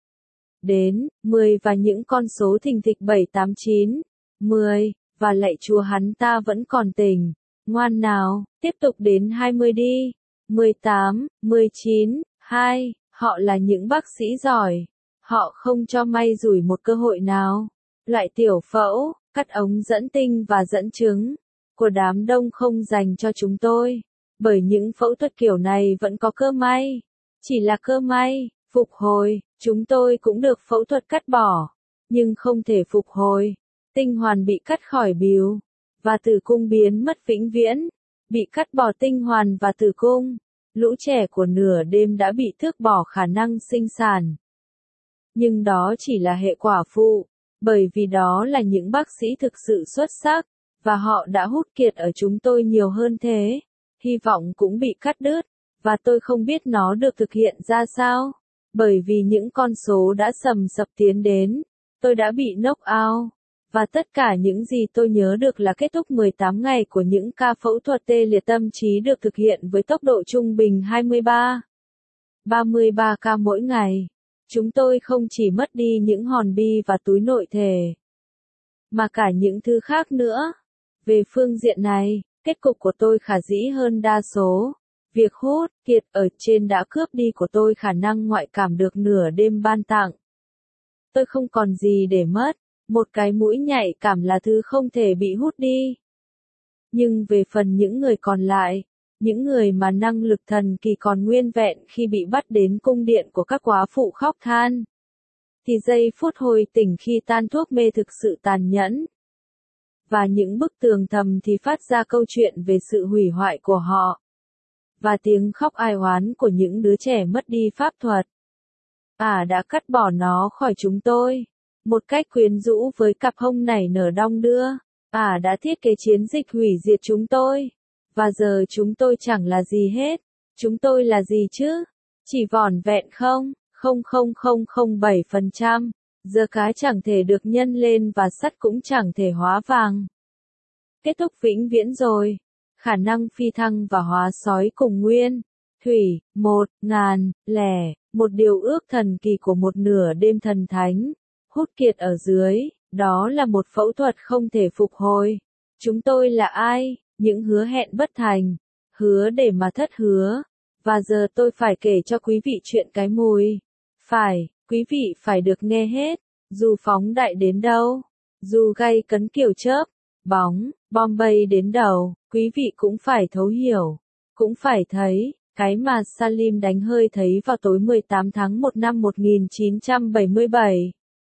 Đến, mười và những con số thình thịch bảy tám chín, mười, và lạy Chúa hắn ta vẫn còn tỉnh. Ngoan nào, tiếp tục đến hai mươi đi. mười tám, mười chín, hai, họ là những bác sĩ giỏi. Họ không cho may rủi một cơ hội nào. Loại tiểu phẫu, cắt ống dẫn tinh và dẫn trứng của đám đông không dành cho chúng tôi, bởi những phẫu thuật kiểu này vẫn có cơ may. Chỉ là cơ may, phục hồi, chúng tôi cũng được phẫu thuật cắt bỏ, nhưng không thể phục hồi. Tinh hoàn bị cắt khỏi bìu, và tử cung biến mất vĩnh viễn, bị cắt bỏ tinh hoàn và tử cung. Lũ trẻ của nửa đêm đã bị tước bỏ khả năng sinh sản. Nhưng đó chỉ là hệ quả phụ, bởi vì đó là những bác sĩ thực sự xuất sắc. Và họ đã hút kiệt ở chúng tôi nhiều hơn thế. Hy vọng cũng bị cắt đứt, và tôi không biết nó được thực hiện ra sao. Bởi vì những con số đã sầm sập tiến đến, tôi đã bị knock out. Và tất cả những gì tôi nhớ được là kết thúc mười tám ngày của những ca phẫu thuật tê liệt tâm trí được thực hiện với tốc độ trung bình hai mươi ba ba mươi ba ca mỗi ngày. Chúng tôi không chỉ mất đi những hòn bi và túi nội thể, mà cả những thứ khác nữa. Về phương diện này, kết cục của tôi khả dĩ hơn đa số. Việc hút kiệt ở trên đã cướp đi của tôi khả năng ngoại cảm được nửa đêm ban tặng. Tôi không còn gì để mất, một cái mũi nhạy cảm là thứ không thể bị hút đi. Nhưng về phần những người còn lại, những người mà năng lực thần kỳ còn nguyên vẹn khi bị bắt đến cung điện của các góa phụ khóc than, thì giây phút hồi tỉnh khi tan thuốc mê thực sự tàn nhẫn. Và những bức tường thầm thì phát ra câu chuyện về sự hủy hoại của họ. Và tiếng khóc ai oán của những đứa trẻ mất đi pháp thuật. À đã cắt bỏ nó khỏi chúng tôi. Một cách quyến rũ với cặp hông nảy nở đong đưa. À đã thiết kế chiến dịch hủy diệt chúng tôi. Và giờ chúng tôi chẳng là gì hết. Chúng tôi là gì chứ? Chỉ vỏn vẹn không, không không không không bảy phần trăm. Giờ cá chẳng thể được nhân lên và sắt cũng chẳng thể hóa vàng. Kết thúc vĩnh viễn rồi. Khả năng phi thăng và hóa sói cùng nguyên. Thủy, một, ngàn, lẻ, một điều ước thần kỳ của một nửa đêm thần thánh. Hút kiệt ở dưới, đó là một phẫu thuật không thể phục hồi. Chúng tôi là ai? Những hứa hẹn bất thành. Hứa để mà thất hứa. Và giờ tôi phải kể cho quý vị chuyện cái mùi. Phải, quý vị phải được nghe hết. Dù phóng đại đến đâu. Dù gay cấn kiểu chớp, bóng, bom bay đến đầu, quý vị cũng phải thấu hiểu. Cũng phải thấy, cái mà Salim đánh hơi thấy vào tối mười tám tháng một năm một nghìn chín trăm bảy mươi bảy.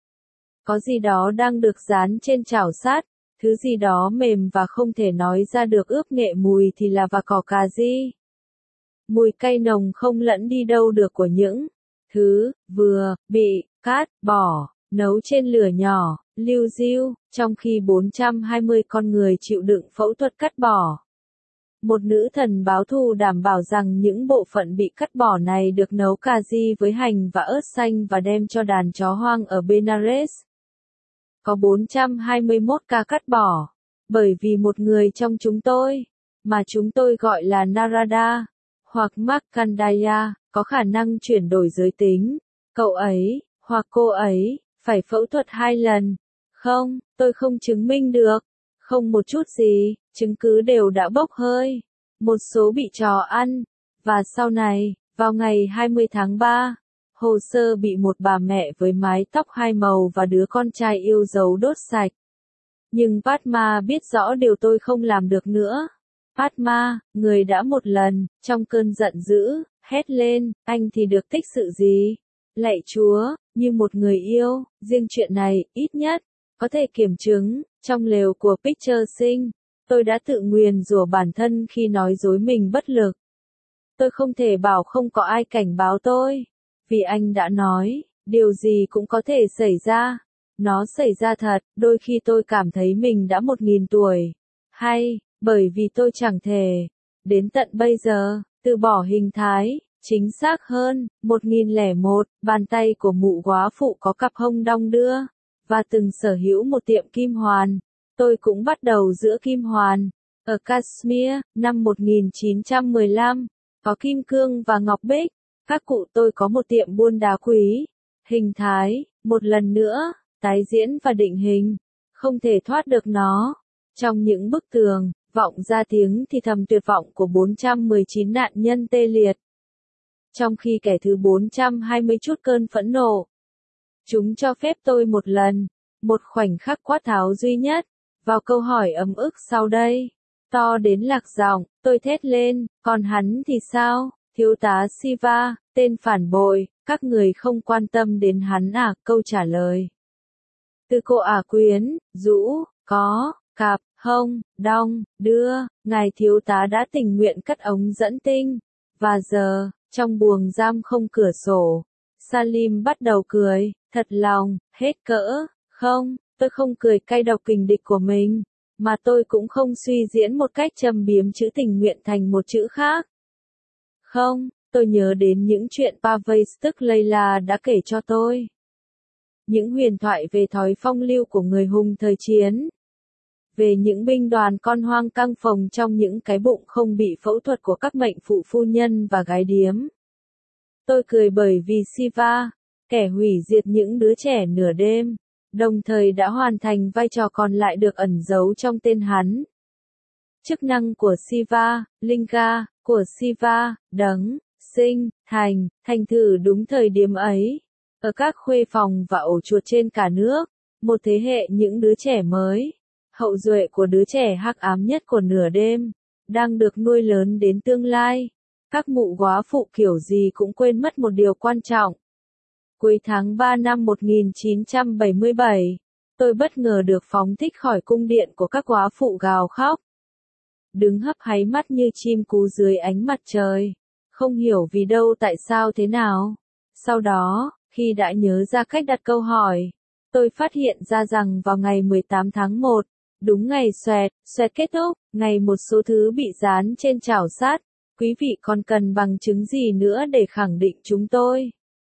Có gì đó đang được dán trên chảo sắt, thứ gì đó mềm và không thể nói ra được ướp nghệ mùi thì là và cỏ cà ri. Mùi cay nồng không lẫn đi đâu được của những thứ vừa bị cắt bỏ, nấu trên lửa nhỏ, liu riu, trong khi bốn trăm hai mươi con người chịu đựng phẫu thuật cắt bỏ. Một nữ thần báo thù đảm bảo rằng những bộ phận bị cắt bỏ này được nấu cà ri với hành và ớt xanh và đem cho đàn chó hoang ở Benares. Có bốn trăm hai mươi mốt ca cắt bỏ, bởi vì một người trong chúng tôi, mà chúng tôi gọi là Narada, hoặc Markandeya, có khả năng chuyển đổi giới tính. Cậu ấy, hoặc cô ấy, phải phẫu thuật hai lần. Không, tôi không chứng minh được. Không một chút gì, chứng cứ đều đã bốc hơi. Một số bị trò ăn. Và sau này, vào ngày hai mươi tháng ba, hồ sơ bị một bà mẹ với mái tóc hai màu và đứa con trai yêu dấu đốt sạch. Nhưng Padma biết rõ điều tôi không làm được nữa. Padma, người đã một lần, trong cơn giận dữ, hét lên, anh thì được tích sự gì? Lạy Chúa, như một người yêu, riêng chuyện này, ít nhất, có thể kiểm chứng, trong lều của Picture Sinh, tôi đã tự nguyền rủa bản thân khi nói dối mình bất lực. Tôi không thể bảo không có ai cảnh báo tôi, vì anh đã nói, điều gì cũng có thể xảy ra. Nó xảy ra thật, đôi khi tôi cảm thấy mình đã một nghìn tuổi. Hay, bởi vì tôi chẳng thể, đến tận bây giờ, từ bỏ hình thái. Chính xác hơn, một nghìn lẻ một, bàn tay của mụ góa phụ có cặp hông đong đưa, và từng sở hữu một tiệm kim hoàn. Tôi cũng bắt đầu giữa kim hoàn. Ở Kashmir, năm một nghìn chín trăm mười lăm, có kim cương và ngọc bích. Các cụ tôi có một tiệm buôn đá quý. Hình thái, một lần nữa, tái diễn và định hình. Không thể thoát được nó. Trong những bức tường, vọng ra tiếng thì thầm tuyệt vọng của bốn trăm mười chín nạn nhân tê liệt. Trong khi kẻ thứ bốn trăm hai mươi chút cơn phẫn nộ. Chúng cho phép tôi một lần, một khoảnh khắc quát tháo duy nhất, vào câu hỏi ấm ức sau đây. To đến lạc giọng, tôi thét lên, còn hắn thì sao? Thiếu tá Siva, tên phản bội, các người không quan tâm đến hắn à? Câu trả lời. Từ cô ả quyến, rũ, có, cặp, hông, đong, đưa, ngài thiếu tá đã tình nguyện cắt ống dẫn tinh. Và giờ, trong buồng giam không cửa sổ, Salim bắt đầu cười, thật lòng, hết cỡ, không, tôi không cười cay độc kình địch của mình, mà tôi cũng không suy diễn một cách châm biếm chữ tình nguyện thành một chữ khác. Không, tôi nhớ đến những chuyện Parvez tức Layla đã kể cho tôi. Những huyền thoại về thói phong lưu của người hùng thời chiến. Về những binh đoàn con hoang căng phồng trong những cái bụng không bị phẫu thuật của các mệnh phụ phu nhân và gái điếm. Tôi cười bởi vì Siva, kẻ hủy diệt những đứa trẻ nửa đêm, đồng thời đã hoàn thành vai trò còn lại được ẩn giấu trong tên hắn. Chức năng của Siva, Linga, của Siva, đấng, sinh, thành, thành thử đúng thời điểm ấy. Ở các khuê phòng và ổ chuột trên cả nước, một thế hệ những đứa trẻ mới, hậu duệ của đứa trẻ hắc ám nhất của nửa đêm, đang được nuôi lớn đến tương lai. Các mụ góa phụ kiểu gì cũng quên mất một điều quan trọng. Cuối tháng ba năm một nghìn chín trăm bảy mươi bảy, tôi bất ngờ được phóng thích khỏi cung điện của các góa phụ gào khóc. Đứng hấp háy mắt như chim cú dưới ánh mặt trời, không hiểu vì đâu tại sao thế nào. Sau đó, khi đã nhớ ra cách đặt câu hỏi, tôi phát hiện ra rằng vào ngày mười tám tháng một, đúng ngày xoẹt, xoẹt kết thúc, ngày một số thứ bị dán trên chảo sắt, quý vị còn cần bằng chứng gì nữa để khẳng định chúng tôi?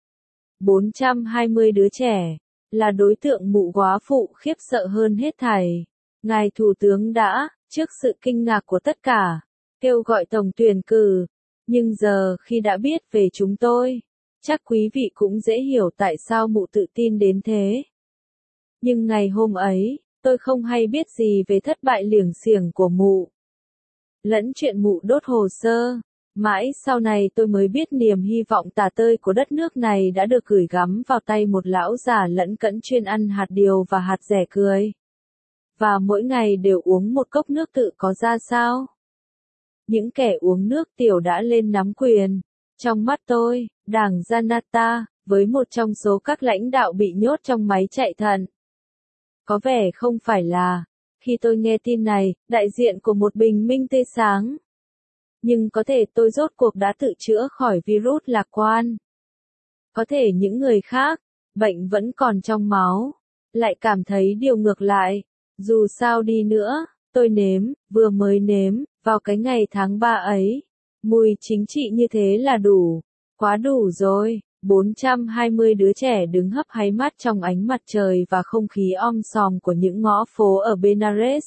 bốn trăm hai mươi đứa trẻ, là đối tượng mụ góa phụ khiếp sợ hơn hết thảy. Ngài Thủ tướng đã, trước sự kinh ngạc của tất cả, kêu gọi tổng tuyển cử. Nhưng giờ khi đã biết về chúng tôi, chắc quý vị cũng dễ hiểu tại sao mụ tự tin đến thế. Nhưng ngày hôm ấy, tôi không hay biết gì về thất bại liểng xiểng của mụ. Lẫn chuyện mụ đốt hồ sơ. Mãi sau này tôi mới biết niềm hy vọng tả tơi của đất nước này đã được gửi gắm vào tay một lão già lẫn cẫn chuyên ăn hạt điều và hạt rẻ cười. Và mỗi ngày đều uống một cốc nước tự có ra sao? Những kẻ uống nước tiểu đã lên nắm quyền. Trong mắt tôi, đảng Janata, với một trong số các lãnh đạo bị nhốt trong máy chạy thận. Có vẻ không phải là, khi tôi nghe tin này, đại diện của một bình minh tươi sáng. Nhưng có thể tôi rốt cuộc đã tự chữa khỏi virus lạc quan. Có thể những người khác, bệnh vẫn còn trong máu, lại cảm thấy điều ngược lại. Dù sao đi nữa, tôi nếm, vừa mới nếm, vào cái ngày tháng ba ấy. Mùi chính trị như thế là đủ, quá đủ rồi. bốn trăm hai mươi đứa trẻ đứng hấp háy mắt trong ánh mặt trời và không khí om sòm của những ngõ phố ở Benares.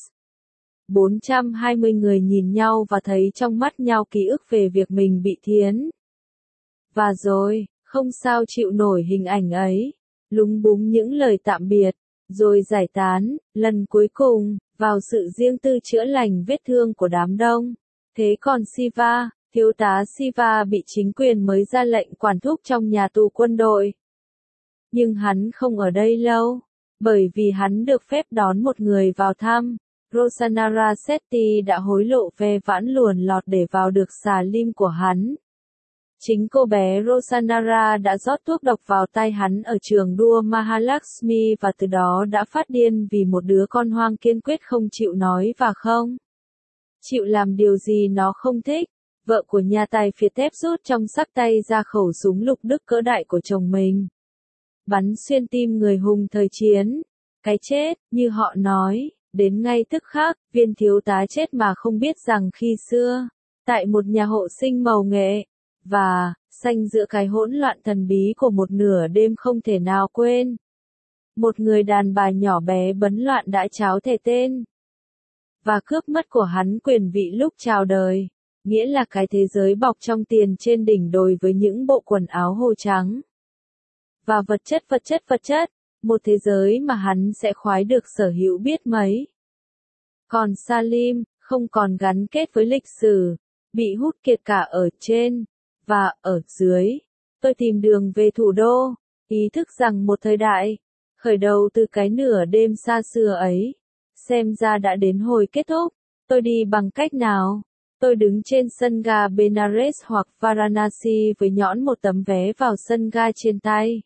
bốn trăm hai mươi người nhìn nhau và thấy trong mắt nhau ký ức về việc mình bị thiến. Và rồi, không sao chịu nổi hình ảnh ấy, lúng búng những lời tạm biệt, rồi giải tán, lần cuối cùng, vào sự riêng tư chữa lành vết thương của đám đông. Thế còn Siva, thiếu tá Siva bị chính quyền mới ra lệnh quản thúc trong nhà tù quân đội. Nhưng hắn không ở đây lâu, bởi vì hắn được phép đón một người vào thăm. Rosanna Setti đã hối lộ ve vãn luồn lọt để vào được xà lim của hắn. Chính cô bé Rosanna đã rót thuốc độc vào tay hắn ở trường đua Mahalakshmi và từ đó đã phát điên vì một đứa con hoang kiên quyết không chịu nói và không chịu làm điều gì nó không thích. Vợ của nhà tài phiệt thép rút trong sắc tay ra khẩu súng lục đức cỡ đại của chồng mình. Bắn xuyên tim người hùng thời chiến. Cái chết, như họ nói. Đến ngay tức khắc, viên thiếu tá chết mà không biết rằng khi xưa, tại một nhà hộ sinh màu nghệ, và, xanh giữa cái hỗn loạn thần bí của một nửa đêm không thể nào quên. Một người đàn bà nhỏ bé bấn loạn đã tráo thề tên, và cướp mất của hắn quyền vị lúc chào đời, nghĩa là cái thế giới bọc trong tiền trên đỉnh đồi với những bộ quần áo hồ trắng. Và vật chất vật chất vật chất. Một thế giới mà hắn sẽ khoái được sở hữu biết mấy. Còn Salim, không còn gắn kết với lịch sử, bị hút kiệt cả ở trên, và ở dưới. Tôi tìm đường về thủ đô, ý thức rằng một thời đại, khởi đầu từ cái nửa đêm xa xưa ấy, xem ra đã đến hồi kết thúc. Tôi đi bằng cách nào? Tôi đứng trên sân ga Benares hoặc Varanasi với nhõn một tấm vé vào sân ga trên tay.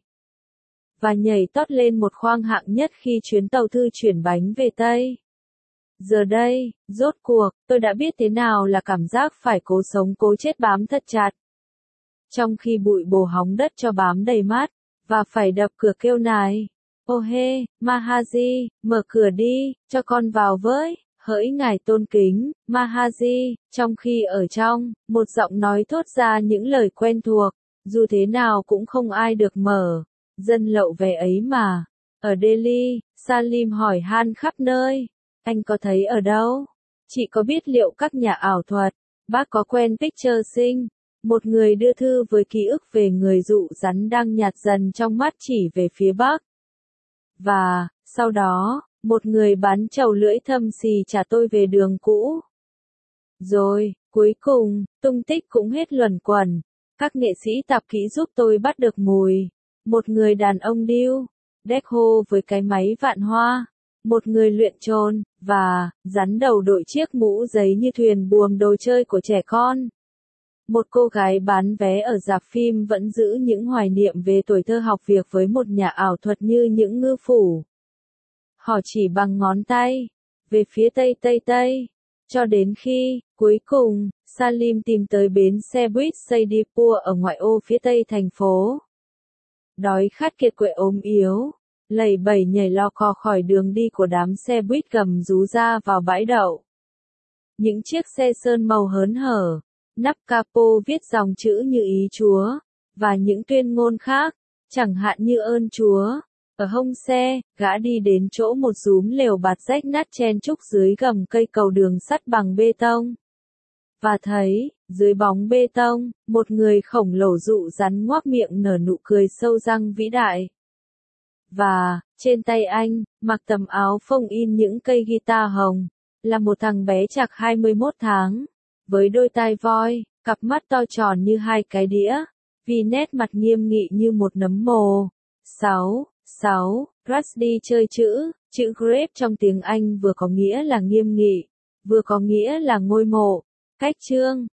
Và nhảy tót lên một khoang hạng nhất khi chuyến tàu thư chuyển bánh về Tây. Giờ đây, rốt cuộc, tôi đã biết thế nào là cảm giác phải cố sống cố chết bám thật chặt. Trong khi bụi bồ hóng đất cho bám đầy mắt, và phải đập cửa kêu nài. Ô hê, Mahaji, mở cửa đi, cho con vào với. Hỡi ngài tôn kính, Mahaji, trong khi ở trong, một giọng nói thốt ra những lời quen thuộc, dù thế nào cũng không ai được mở. Dân lậu về ấy mà. Ở Delhi, Salim hỏi han khắp nơi. Anh có thấy ở đâu? Chị có biết liệu các nhà ảo thuật, bác có quen Picture Singh, Một người đưa thư với ký ức về người dụ rắn đang nhạt dần trong mắt chỉ về phía bắc. Và, sau đó, một người bán trầu lưỡi thâm xì trả tôi về đường cũ. Rồi, cuối cùng, tung tích cũng hết luẩn quẩn. Các nghệ sĩ tạp kỹ giúp tôi bắt được mùi. Một người đàn ông điêu, deco với cái máy vạn hoa. Một người luyện trôn, và, rắn đầu đội chiếc mũ giấy như thuyền buồm đồ chơi của trẻ con. Một cô gái bán vé ở rạp phim vẫn giữ những hoài niệm về tuổi thơ học việc với một nhà ảo thuật như những ngư phủ. Họ chỉ bằng ngón tay, về phía tây tây tây, cho đến khi, cuối cùng, Salim tìm tới bến xe buýt Saidipur ở ngoại ô phía tây thành phố. Đói khát kiệt quệ ốm yếu, lầy bầy nhảy lò cò khỏi đường đi của đám xe buýt gầm rú ra vào bãi đậu. Những chiếc xe sơn màu hớn hở, nắp capo viết dòng chữ như ý Chúa, và những tuyên ngôn khác, chẳng hạn như ơn Chúa. Ở hông xe, gã đi đến chỗ một rúm lều bạt rách nát chen chúc dưới gầm cây cầu đường sắt bằng bê tông. Và thấy, dưới bóng bê tông, một người khổng lồ dụ rắn ngoác miệng nở nụ cười sâu răng vĩ đại. Và, trên tay anh, mặc tấm áo phông in những cây guitar hồng, là một thằng bé chạc hai mươi mốt tháng, với đôi tai voi, cặp mắt to tròn như hai cái đĩa, vì nét mặt nghiêm nghị như một nấm mồ. sáu. sáu. Rusty chơi chữ, chữ grape trong tiếng Anh vừa có nghĩa là nghiêm nghị, vừa có nghĩa là ngôi mộ. Cách chương